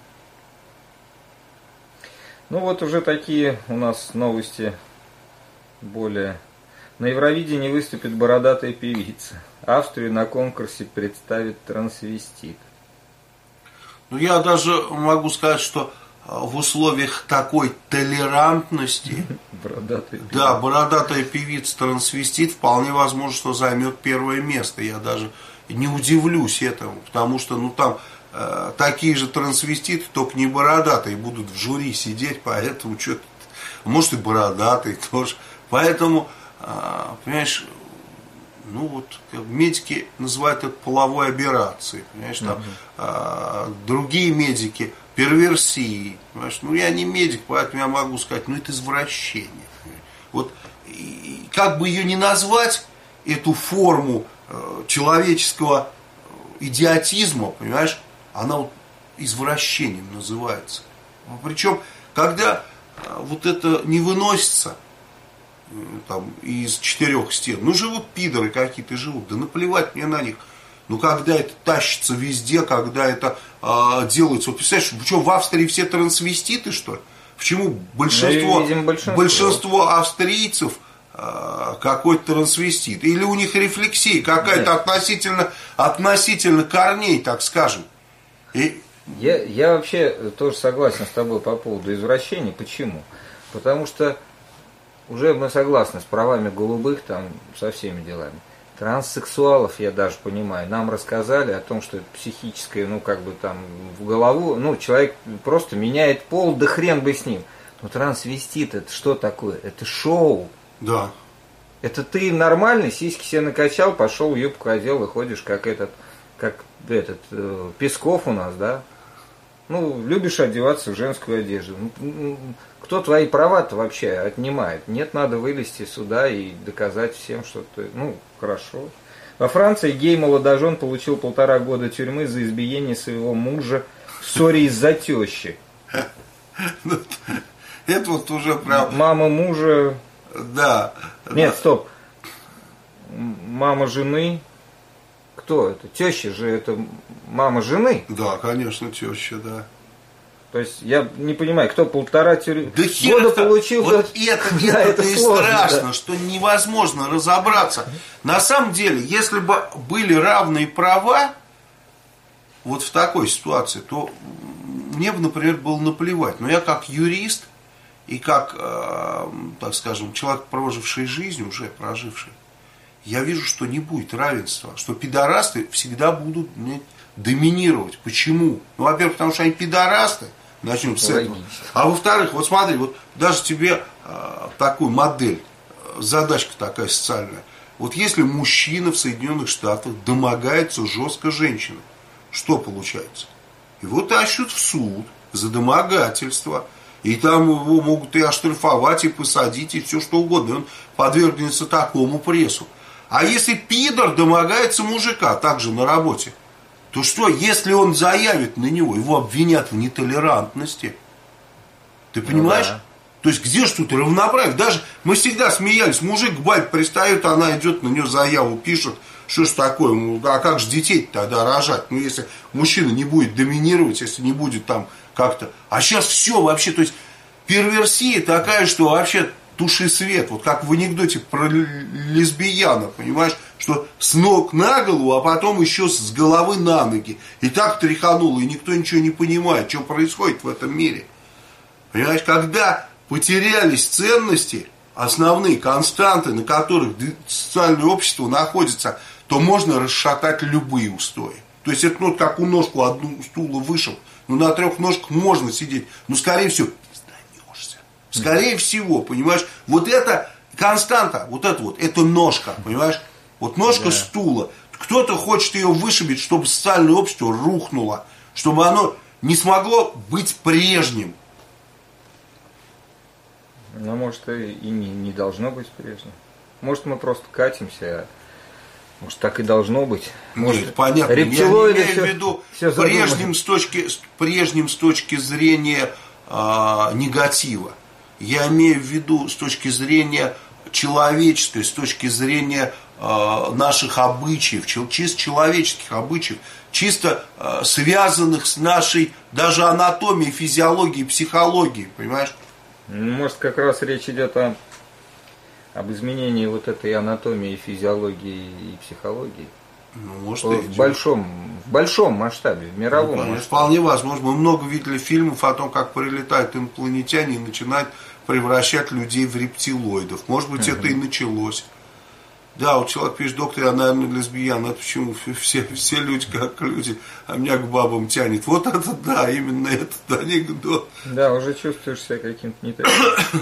Ну вот уже такие у нас новости более. На Евровидении выступит бородатая певица. Австрию на конкурсе представит трансвестит. Ну я даже могу сказать, что в условиях такой толерантности, бородатая певица трансвестит, вполне возможно, что займет первое место. Я даже не удивлюсь этому, потому что ну там такие же трансвеститы, только не бородатые, будут в жюри сидеть, поэтому что-то, может и бородатые тоже. Поэтому, понимаешь, ну вот медики называют это половой операцией, понимаешь, там другие медики перверсии, понимаешь? Ну я не медик, поэтому я могу сказать, ну это извращение. Вот как бы ее ни назвать, эту форму человеческого идиотизма, понимаешь, она вот извращением называется. Причем, когда вот это не выносится там, из четырех стен, ну живут пидоры какие-то, живут, да наплевать мне на них. Ну, когда это тащится везде, когда это делается... Вот, представляешь, что, в Австрии все трансвеститы, что ли? Почему большинство австрийцев какой-то трансвестит? Или у них рефлексия какая-то относительно корней, так скажем? Я вообще тоже согласен с тобой по поводу извращений. Почему? Потому что уже мы согласны с правами голубых, там, со всеми делами. Транссексуалов я даже понимаю. Нам рассказали о том, что это психическое, ну, как бы там, в голову, ну, человек просто меняет пол, да хрен бы с ним. Но трансвестит, это что такое? Это шоу. Да. Это ты нормальный, сиськи себе накачал, пошел, юбку одел и ходишь, как Песков у нас, да? Ну, любишь одеваться в женскую одежду. Кто твои права-то вообще отнимает? Нет, надо вылезти сюда и доказать всем, что ты... Ну, хорошо. Во Франции гей-молодожен получил 1,5 года тюрьмы за избиение своего мужа в ссоре из-за тещи. Это вот уже прям... Мама мужа... Да. Нет, стоп. Мама жены... Кто это? Теща же это мама жены? Да, конечно, теща, да. То есть я не понимаю, кто 1,5 да года получил. Вот это и сложно, страшно, да. что невозможно разобраться. На самом деле, если бы были равные права вот в такой ситуации, то мне бы, например, было наплевать. Но я как юрист и как, так скажем, человек, проживший жизнь, уже проживший, я вижу, что не будет равенства, что пидорасты всегда будут доминировать. Почему? Ну, во-первых, потому что они пидорасты, начнем с этого. А во-вторых, вот смотри, вот даже тебе такую модель, задачка такая социальная. Вот если мужчина в Соединенных Штатах домогается жестко женщины, что получается? Его тащут в суд за домогательство. И там его могут и оштрафовать, и посадить, и все что угодно. И он подвергнется такому прессу. А если пидор домогается мужика также на работе, то что, если он заявит на него, его обвинят в нетолерантности? Ты понимаешь? Ну, да. То есть где же тут равноправие? Даже мы всегда смеялись, мужик к бабе пристает, она идет на нее заяву, пишет, что ж такое, а как же детей тогда рожать? Ну если мужчина не будет доминировать, если не будет там как-то. А сейчас все вообще, то есть перверсия такая, что вообще туши свет. Вот как в анекдоте про лесбияна, понимаешь? Что с ног на голову, а потом еще с головы на ноги. И так тряхануло, и никто ничего не понимает, что происходит в этом мире. Понимаешь, когда потерялись ценности, основные константы, на которых социальное общество находится, то можно расшатать любые устои. То есть это ну, как у ножку одну стула вышел, ну на 3 ножках можно сидеть, но скорее всего сданешься. Скорее всего, понимаешь, вот это константа, вот это ножка, понимаешь, вот ножка стула. Кто-то хочет ее вышибить, чтобы социальное общество рухнуло, чтобы оно не смогло быть прежним. Ну, может, и не должно быть прежним. Может, мы просто катимся, может, так и должно быть. Может, нет, понятно. Я не имею в виду прежним с точки зрения негатива. Я имею в виду с точки зрения человеческой, с точки зрения наших обычаев, чисто человеческих обычаев, чисто связанных с нашей даже анатомией, физиологией, психологией, понимаешь? Может, как раз речь идет об изменении вот этой анатомии, физиологии и психологии. Ну, может, в большом масштабе, в мировом масштабе. Вполне возможно. Мы много видели фильмов о том, как прилетают инопланетяне и начинают превращать людей в рептилоидов. Может быть, это и началось. Да, вот человек пишет, доктор, я, наверное, лесбиян. Это почему все люди как люди, а меня к бабам тянет. Вот это да, именно этот анекдот. Да, уже чувствуешь себя каким-то не таким.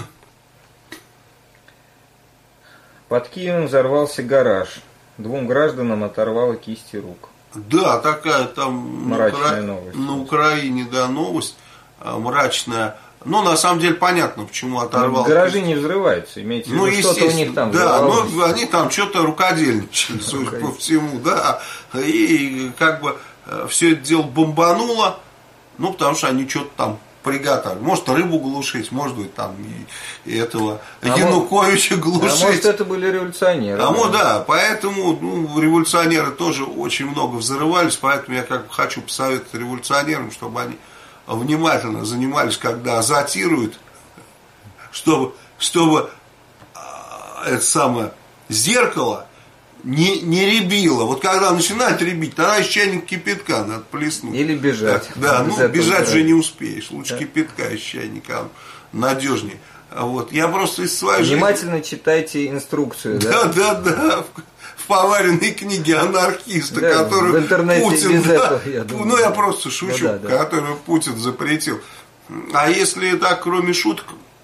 Под Киевом взорвался гараж. 2 гражданам оторвало кисти рук. Да, такая там новость. На Украине, да, новость мрачная. Но на самом деле понятно, почему оторвало. Гаражи не взрываются, имеется в виду, что-то у них там да, но они там что-то рукодельничали, судя по всему, да. И как бы все это дело бомбануло, ну, потому что они что-то там приготовили. Может, рыбу глушить, может быть, там и этого Януковича глушить. А может, это были революционеры. Да, поэтому революционеры тоже очень много взрывались, поэтому я как бы хочу посоветовать революционерам, чтобы они внимательно занимались, когда азотируют, чтобы это самое зеркало не рябило. Вот когда начинает рябить, тогда из чайника кипятка надо плеснуть. Или бежать. Да, бежать уже не успеешь. Лучше кипятка из чайника, надежнее. Вот. Я просто из своей внимательно читайте инструкцию. Да. В поваренной книге анархиста, да, которую в интернете Путин, без этого, я думаю, я просто шучу, которую Путин запретил. А если так, кроме шуток,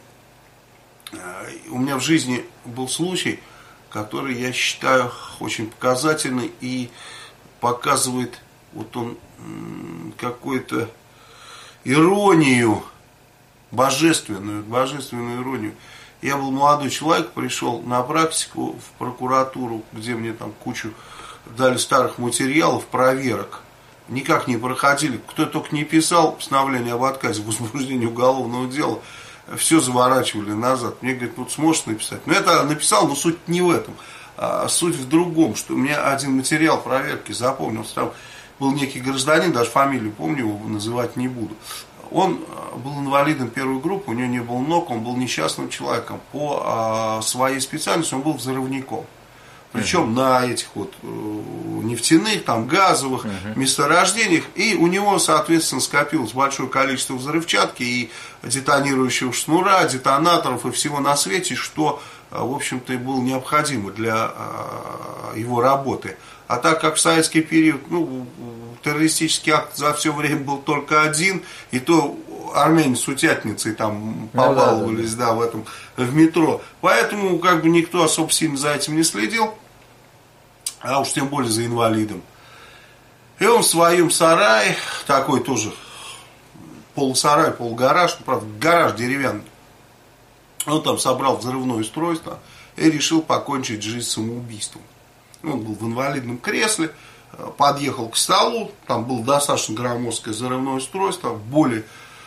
у меня в жизни был случай, который я считаю очень показательный и показывает вот он какую-то иронию, божественную иронию. Я был молодой человек, пришел на практику в прокуратуру, где мне там кучу дали старых материалов, проверок. Никак не проходили. Кто только не писал постановление об отказе в возбуждении уголовного дела, все заворачивали назад. Мне говорят, ну сможешь написать? Ну это написал, но суть не в этом. А суть в другом, что у меня один материал проверки запомнился. Там был некий гражданин, даже фамилию помню, его называть не буду. он был инвалидом первой группы, у него не было ног, он был несчастным человеком. По своей специальности он был взрывником. Причем на этих вот нефтяных, там, газовых месторождениях. И у него, соответственно, скопилось большое количество взрывчатки и детонирующего шнура, детонаторов и всего на свете, что, в общем-то, и было необходимо для его работы. А так как в советский период, террористический акт за все время был только один, и то армяне с утятницей там побаловались, в метро. Поэтому как бы никто особо сильно за этим не следил, а уж тем более за инвалидом. И он в своем сарае, такой тоже полусарай, полугараж, правда, гараж деревянный, он там собрал взрывное устройство и решил покончить жизнь самоубийством. Он был в инвалидном кресле, подъехал к столу, там было достаточно громоздкое взрывное устройство, более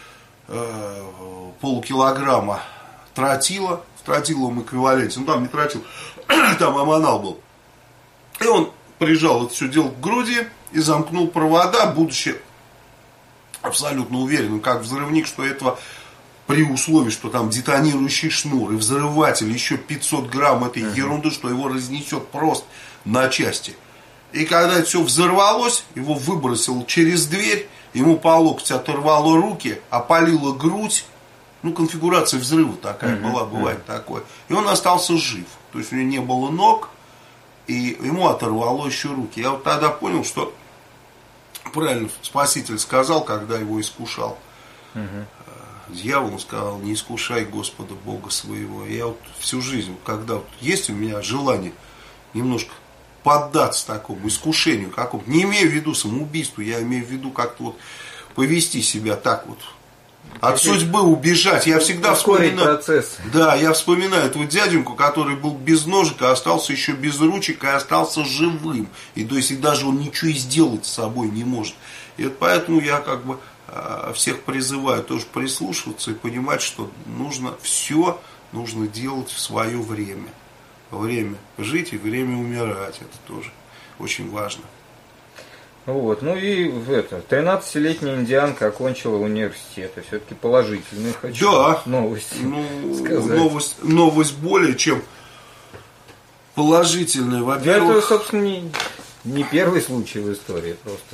полукилограмма тротила, в тротиловом эквиваленте, там не тротил, там аммонал был. И он прижал это все дело к груди и замкнул провода, будучи абсолютно уверенным, как взрывник, что этого при условии, что там детонирующий шнур и взрыватель, еще 500 грамм этой ерунды, что его разнесет просто на части. И когда это все взорвалось, его выбросило через дверь, ему по локоть оторвало руки, опалило грудь. Конфигурация взрыва такая была, бывает такое. И он остался жив. То есть у него не было ног, и ему оторвало еще руки. Я вот тогда понял, что правильно Спаситель сказал, когда его искушал. Дьявол сказал: не искушай Господа Бога своего. И я вот всю жизнь, когда вот есть у меня желание немножко поддаться такому искушению какому-то, не имею в виду самоубийству, я имею в виду как-то вот повести себя так вот, от судьбы убежать. Я всегда вспоминаю процесс. Да, я вспоминаю этого дяденьку, который был без ножика, остался еще без ручек и остался живым. И то есть и даже он ничего и сделать с собой не может. И вот поэтому я как бы всех призываю тоже прислушиваться и понимать, что все нужно делать в свое время. Время жить и время умирать. Это тоже очень важно. Вот. Ну и 13-летняя индианка окончила университет. И все-таки положительную хочу новость сказать. Новость более чем положительная. Во-первых, это, собственно, не первый случай в истории просто.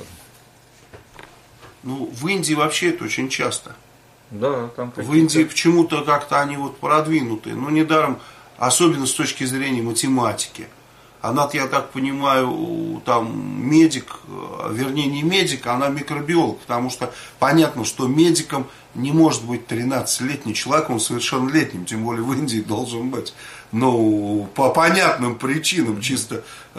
В Индии вообще это очень часто. Да, там в Индии почему-то как-то они вот продвинутые. Недаром, особенно с точки зрения математики. Она, я так понимаю, там медик, вернее не медик, она микробиолог, потому что понятно, что медиком не может быть 13-летний человек, он совершеннолетним, тем более в Индии должен быть. По понятным причинам, чисто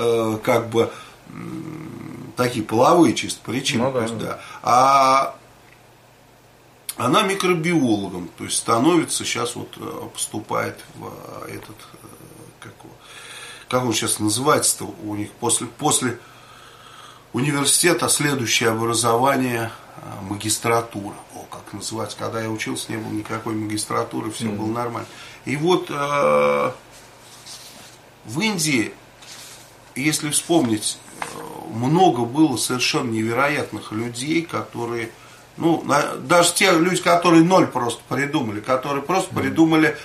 такие половые чисто причины. Да. А она микробиологом, то есть становится, сейчас поступает в этот, как он сейчас называется-то у них, после университета следующее образование магистратура. Как называется, когда я учился, не было никакой магистратуры, все было нормально. И вот в Индии, если вспомнить, много было совершенно невероятных людей, которые, даже те люди, которые ноль просто придумали, которые просто придумали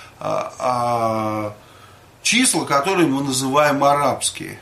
числа, которые мы называем арабские.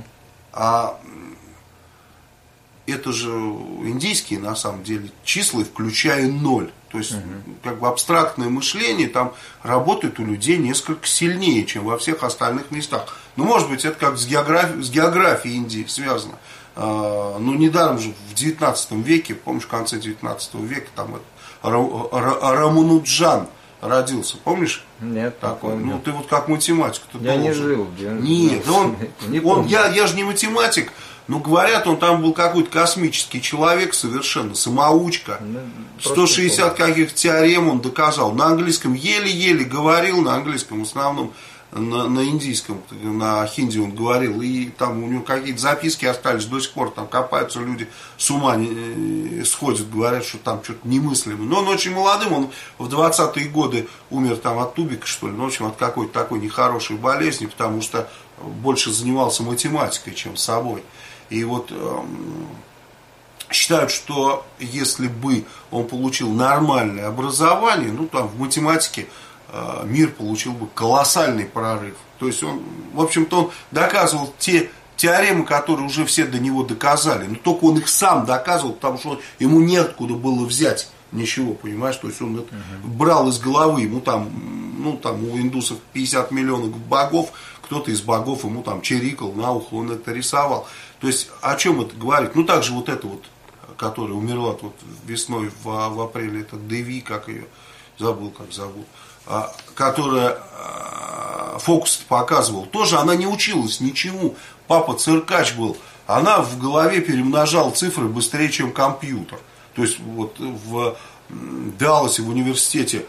Это же индийские, на самом деле, числа, включая ноль. То есть, абстрактное мышление там работает у людей несколько сильнее, чем во всех остальных местах. Может быть, это как с географией Индии связано. Недаром же в 19 веке, помнишь, в конце 19 века, там Рамануджан родился, помнишь? Нет, такой. Ты вот как математик. Я не жил. Нет, я же не математик. Говорят, он там был какой-то космический человек совершенно, самоучка. 160 каких-то теорем он доказал. На английском еле-еле говорил, на английском в основном, на индийском, на хинди он говорил. И там у него какие-то записки остались до сих пор. Там копаются люди, с ума сходят, говорят, что там что-то немыслимо. Но он очень молодым, он в 20-е годы умер там от тубика, что ли. В общем, от какой-то такой нехорошей болезни, потому что больше занимался математикой, чем собой. И вот считают, что если бы он получил нормальное образование, ну там в математике мир получил бы колоссальный прорыв. То есть он, в общем-то, он доказывал те теоремы, которые уже все до него доказали. Но только он их сам доказывал, потому что ему неоткуда было взять ничего, понимаешь? То есть он это брал из головы, ему там, ну там у индусов 50 миллионов богов, кто-то из богов ему там чирикал на ухо, он это рисовал. То есть о чем это говорит? Ну также вот это вот, которая умерла вот весной в апреле, это Деви, как ее, забыл, как зовут, которая фокус показывал, тоже она не училась ничему, папа циркач был, она в голове перемножала цифры быстрее, чем компьютер. То есть вот в Далласе, в университете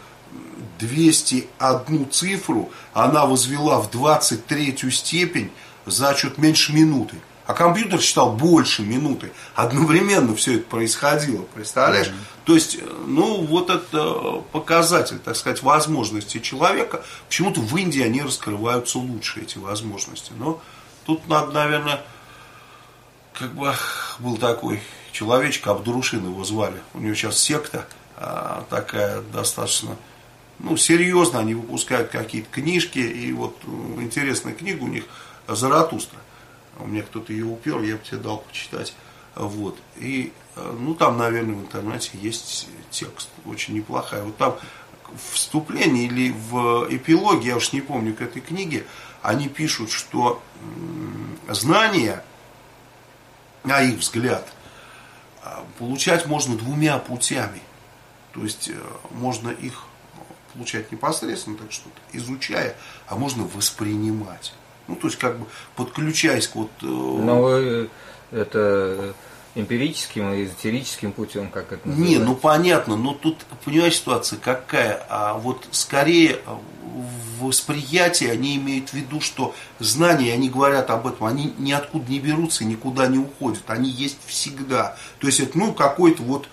201 цифру она возвела в 23-ю степень за чуть меньше минуты. А компьютер считал больше минуты. Одновременно все это происходило, представляешь? То есть, ну, вот это показатель, так сказать, возможностей человека. Почему-то в Индии они раскрываются лучше, эти возможности. Но тут надо, наверное, как бы был такой человечек, Абдурушин его звали. У него сейчас секта такая достаточно, ну, серьезно, они выпускают какие-то книжки. И вот интересная книга у них «Заратустра». У меня кто-то ее упер, я бы тебе дал почитать. Вот. И, ну, там, наверное, в интернете есть текст, очень неплохая. Вот там в вступлении или в эпилоге, я уж не помню, к этой книге, они пишут, что знания, на их взгляд, получать можно двумя путями. То есть можно их получать непосредственно, так что изучая, а можно воспринимать. Ну, то есть, как бы, подключаясь к вот... Но это эмпирическим и эзотерическим путем, как это называется? Не, ну, понятно, но тут, понимаешь, ситуация какая? А вот, скорее, в восприятии они имеют в виду, что знания, они говорят об этом, они ниоткуда не берутся, никуда не уходят, они есть всегда. То есть, это, ну, какой-то вот...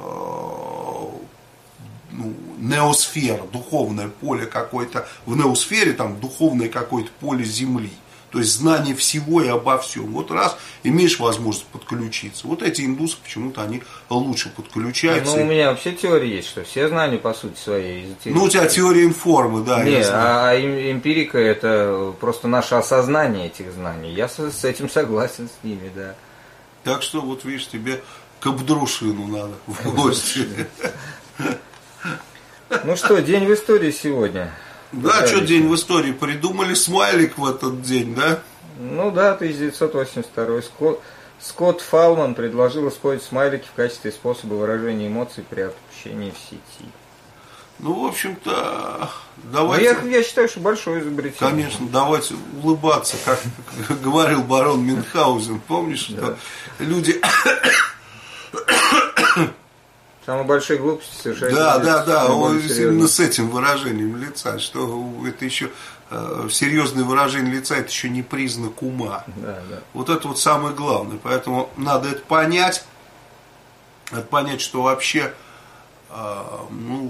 неосфера, духовное поле какое-то, в неосфере там духовное какое-то поле Земли. То есть знание всего и обо всем. Вот раз имеешь возможность подключиться. Вот эти индусы почему-то они лучше подключаются. Ну, у меня вообще теория есть, что все знания по сути своей эзотерические. Ну, у тебя теория информы, да. Не, а эмпирика это просто наше осознание этих знаний. Я с этим согласен с ними, да. Так что вот видишь, тебе к Абдрушину надо в гости. Ну что, день в истории сегодня. Да, что день в истории? Придумали смайлик в этот день, да? Ну да, 1982. Скотт Фалман предложил использовать смайлики в качестве способа выражения эмоций при общении в сети. Ну, в общем-то, давайте... Я считаю, что большое изобретение. Конечно, давайте улыбаться, как говорил барон Мюнхгаузен. Помнишь, что люди... Самые большие глупости совершают. Да, он именно с этим выражением лица, что это еще серьезное выражение лица, это еще не признак ума. Да. Вот это вот самое главное. Поэтому надо это понять, что вообще, ну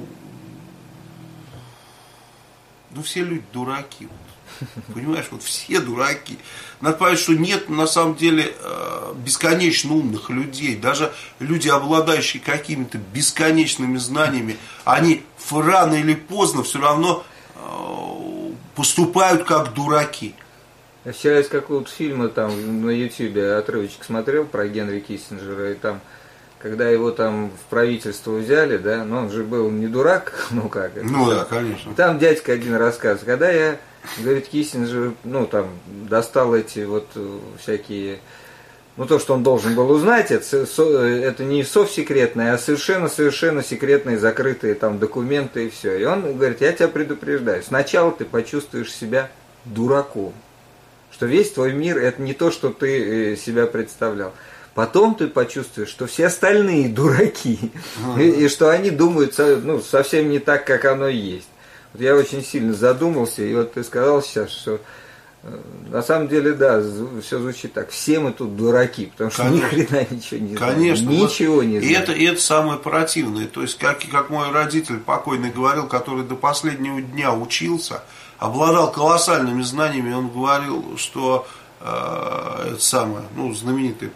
все люди дураки. Понимаешь, вот все дураки. Надо понять, что нет на самом деле бесконечно умных людей. Даже люди, обладающие какими-то бесконечными знаниями, они рано или поздно все равно поступают как дураки. Я вчера из какого-то фильма там на Ютьюбе отрывочек смотрел про Генри Киссинджера, и там, когда его там в правительство взяли, да, но он же был не дурак, ну как это. Ну да, конечно. Там дядька один рассказывает, когда я, говорит, Киссинджер, ну там, достал эти вот всякие, ну то, что он должен был узнать, это не совсекретное, а совершенно секретные закрытые там документы и все. И он говорит, я тебя предупреждаю, сначала ты почувствуешь себя дураком, что весь твой мир это не то, что ты себя представлял. Потом ты почувствуешь, что все остальные дураки, и что они думают совсем не так, как оно есть. Вот я очень сильно задумался, и вот ты сказал сейчас, что на самом деле, да, все звучит так. Все мы тут дураки, потому что ни хрена ничего не знаем. Конечно. Ничего не знаем. И это самое противное. То есть, как мой родитель покойный говорил, который до последнего дня учился, обладал колоссальными знаниями, он говорил, что это самое, знаменитое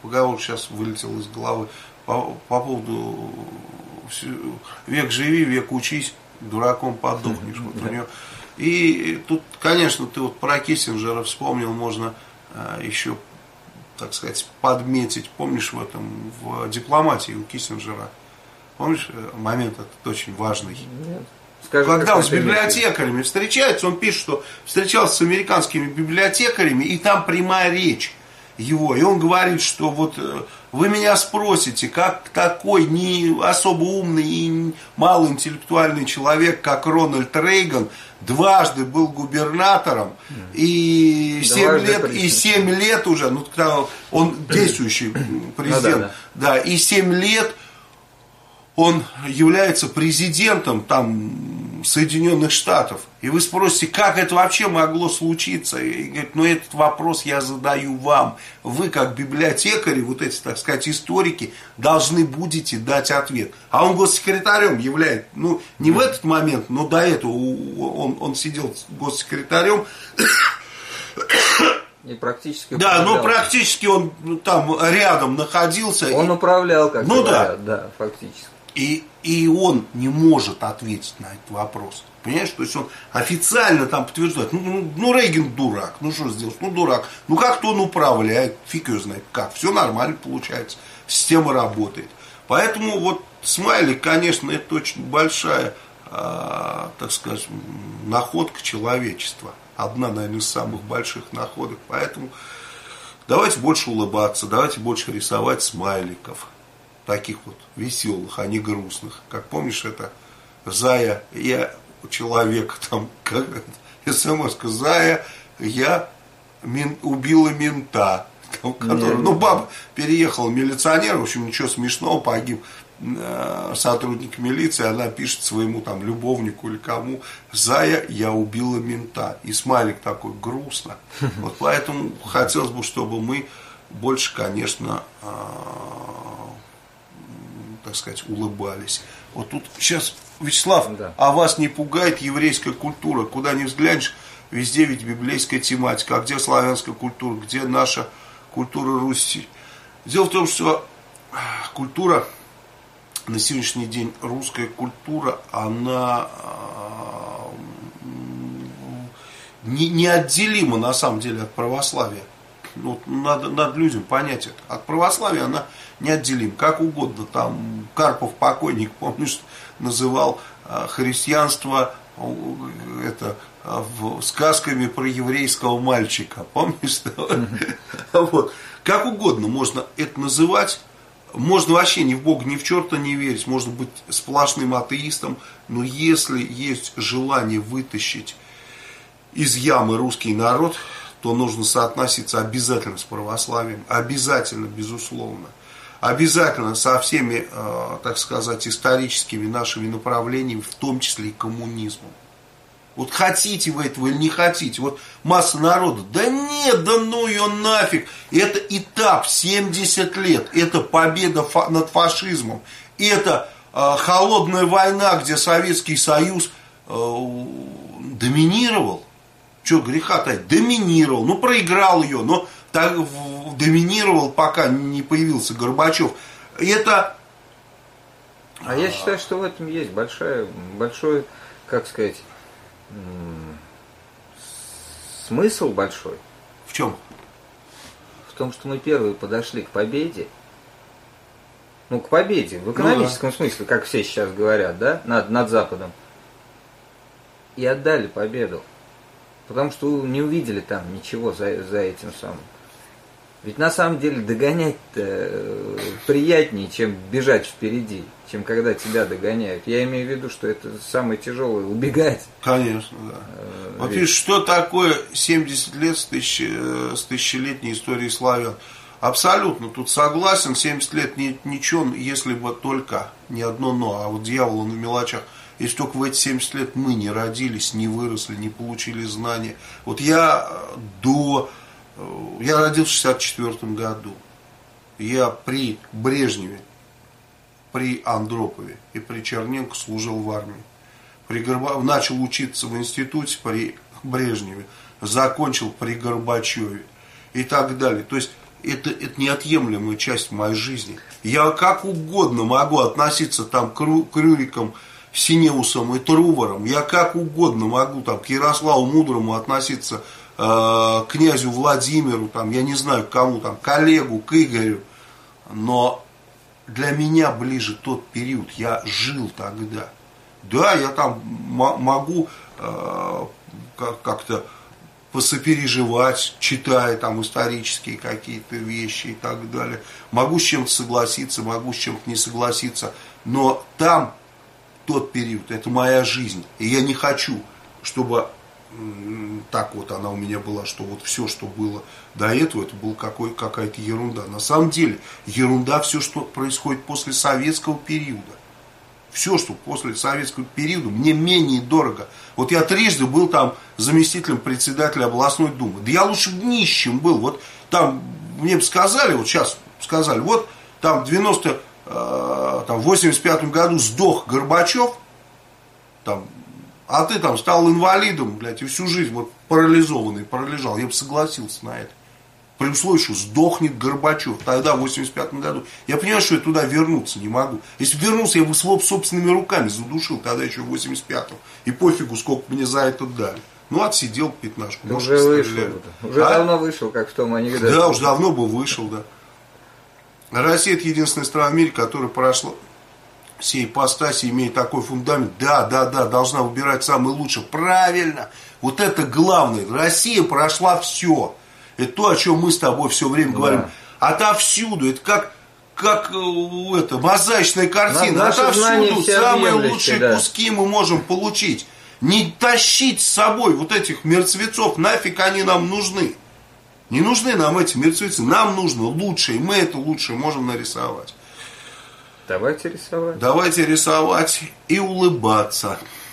поговорка сейчас вылетела из головы, по поводу век живи, век учись, дураком подохнешь. Вот у нее. И тут, конечно, ты вот про Киссинджера вспомнил, можно еще, так сказать, подметить. Помнишь в дипломатии у Киссинджера? Помнишь, момент этот очень важный? Нет. Скажи, когда он с библиотекарями встречается, он пишет, что встречался с американскими библиотекарями, и там прямая речь его. И он говорит, что вот вы меня спросите, как такой не особо умный и малоинтеллектуальный человек, как Рональд Рейган, дважды был губернатором, и 7 лет уже, ну, когда он действующий президент, да, и 7 лет он является президентом там Соединенных Штатов. И вы спросите, как это вообще могло случиться? И говорит, ну этот вопрос я задаю вам. Вы как библиотекари, вот эти, так сказать, историки, должны будете дать ответ. А он госсекретарем является, ну не в этот момент, но до этого он сидел госсекретарем. И практически да, но практически он там рядом находился. Он управлял, как ну, говорят, да, фактически. И он не может ответить на этот вопрос. Понимаешь? То есть он официально там подтверждает, ну Рейган дурак, ну что сделать, ну дурак. Ну как-то он управляет, фиг его знает как. Все нормально получается, система работает. Поэтому вот смайлик, конечно, это очень большая, так сказать, находка человечества. Одна, наверное, из самых больших находок. Поэтому давайте больше улыбаться, давайте больше рисовать смайликов. Таких вот веселых, а не грустных. Как помнишь, это Зая, я человек, там, как смс-ка, Зая, я убила мента. Там, который, ну, баба переехала милиционер, в общем, ничего смешного, погиб сотрудник милиции, она пишет своему там любовнику или кому: Зая, я убила мента. И смайлик такой грустно. Вот поэтому хотелось бы, чтобы мы больше, конечно, так сказать, улыбались. Вот тут сейчас, Вячеслав, да. А вас не пугает еврейская культура? Куда ни взглянешь, везде ведь библейская тематика. А где славянская культура? Где наша культура Руси? Дело в том, что культура, на сегодняшний день русская культура, она неотделима на самом деле от православия. Вот надо людям понять это. От православия она неотделима. Как угодно. Там Карпов покойник, помнишь, называл христианство это, сказками про еврейского мальчика. Помнишь? Вот. Как угодно можно это называть. Можно вообще ни в Бога, ни в черта не верить. Можно быть сплошным атеистом. Но если есть желание вытащить из ямы русский народ, то нужно соотноситься обязательно с православием. Обязательно, безусловно. Обязательно со всеми, так сказать, историческими нашими направлениями, в том числе и коммунизмом. Вот хотите вы этого или не хотите. Вот масса народа, да нет, да ну ее нафиг. Это этап 70 лет. Это победа над фашизмом. Это холодная война, где Советский Союз доминировал. Что греха таить, доминировал, ну проиграл ее, но так, доминировал, пока не появился Горбачев. Это... А я считаю, что в этом есть большой, как сказать, смысл большой. В чем? В том, что мы первые подошли к победе. Ну, к победе, в экономическом смысле, как все сейчас говорят, да, над Западом. И отдали победу. Потому что не увидели там ничего за этим самым. Ведь на самом деле догонять-то приятнее, чем бежать впереди, чем когда тебя догоняют. Я имею в виду, что это самое тяжелое — убегать. Конечно, да. Вот видишь, что такое 70 лет с тысячелетней историей славян? Абсолютно, тут согласен, 70 лет ничего, если бы только не одно но, а вот дьявол на мелочах. Если только в эти 70 лет мы не родились, не выросли, не получили знания. Вот я родился в 1964 году. Я при Брежневе, при Андропове и при Черненко служил в армии. Начал учиться в институте при Брежневе, закончил при Горбачеве и так далее. То есть это неотъемлемая часть моей жизни. Я как угодно могу относиться там к Рюрикам, Синеусам и Труворам. Я как угодно могу там, к Ярославу Мудрому относиться, к князю Владимиру, там, я не знаю к кому, там, к Олегу, к Игорю. Но для меня ближе тот период. Я жил тогда. Да, я там могу как-то посопереживать, читая там исторические какие-то вещи и так далее. Могу с чем-то согласиться, могу с чем-то не согласиться. Но там тот период, это моя жизнь. И я не хочу, чтобы так вот она у меня была, что вот все, что было до этого, это была какая-то ерунда. На самом деле, ерунда все, что происходит после советского периода. Все, что после советского периода, мне менее дорого. Вот я трижды был там заместителем председателя областной думы. Да я лучше бы нищим был. Вот там мне бы сказали, вот сейчас сказали, вот там в 85 году сдох Горбачев, там, а ты там стал инвалидом, блядь, и всю жизнь вот парализованный, пролежал. Я бы согласился на это. При условии, что сдохнет Горбачев. Тогда, в 85 году. Я понимаю, что я туда вернуться не могу. Если бы вернулся, я бы собственными руками задушил. Тогда еще в 85-м. И пофигу, сколько мне за это дали. Ну, отсидел пятнашку. Может, уже вышел. Уже давно вышел, как в том анекдоте. Да, уже давно бы вышел, да. Россия — это единственная страна в мире, которая прошла все ипостаси, имея такой фундамент. Да, должна выбирать самое лучшее. Правильно. Вот это главное. Россия прошла все. Это то, о чем мы с тобой все время говорим. Отовсюду. Это как мозаичная картина. Отовсюду самые лучшие куски мы можем получить. Не тащить с собой вот этих мертвецов. Нафиг они нам нужны. Не нужны нам эти мертвецы. Нам нужно лучшее. И мы это лучшее можем нарисовать. Давайте рисовать. Давайте рисовать и улыбаться.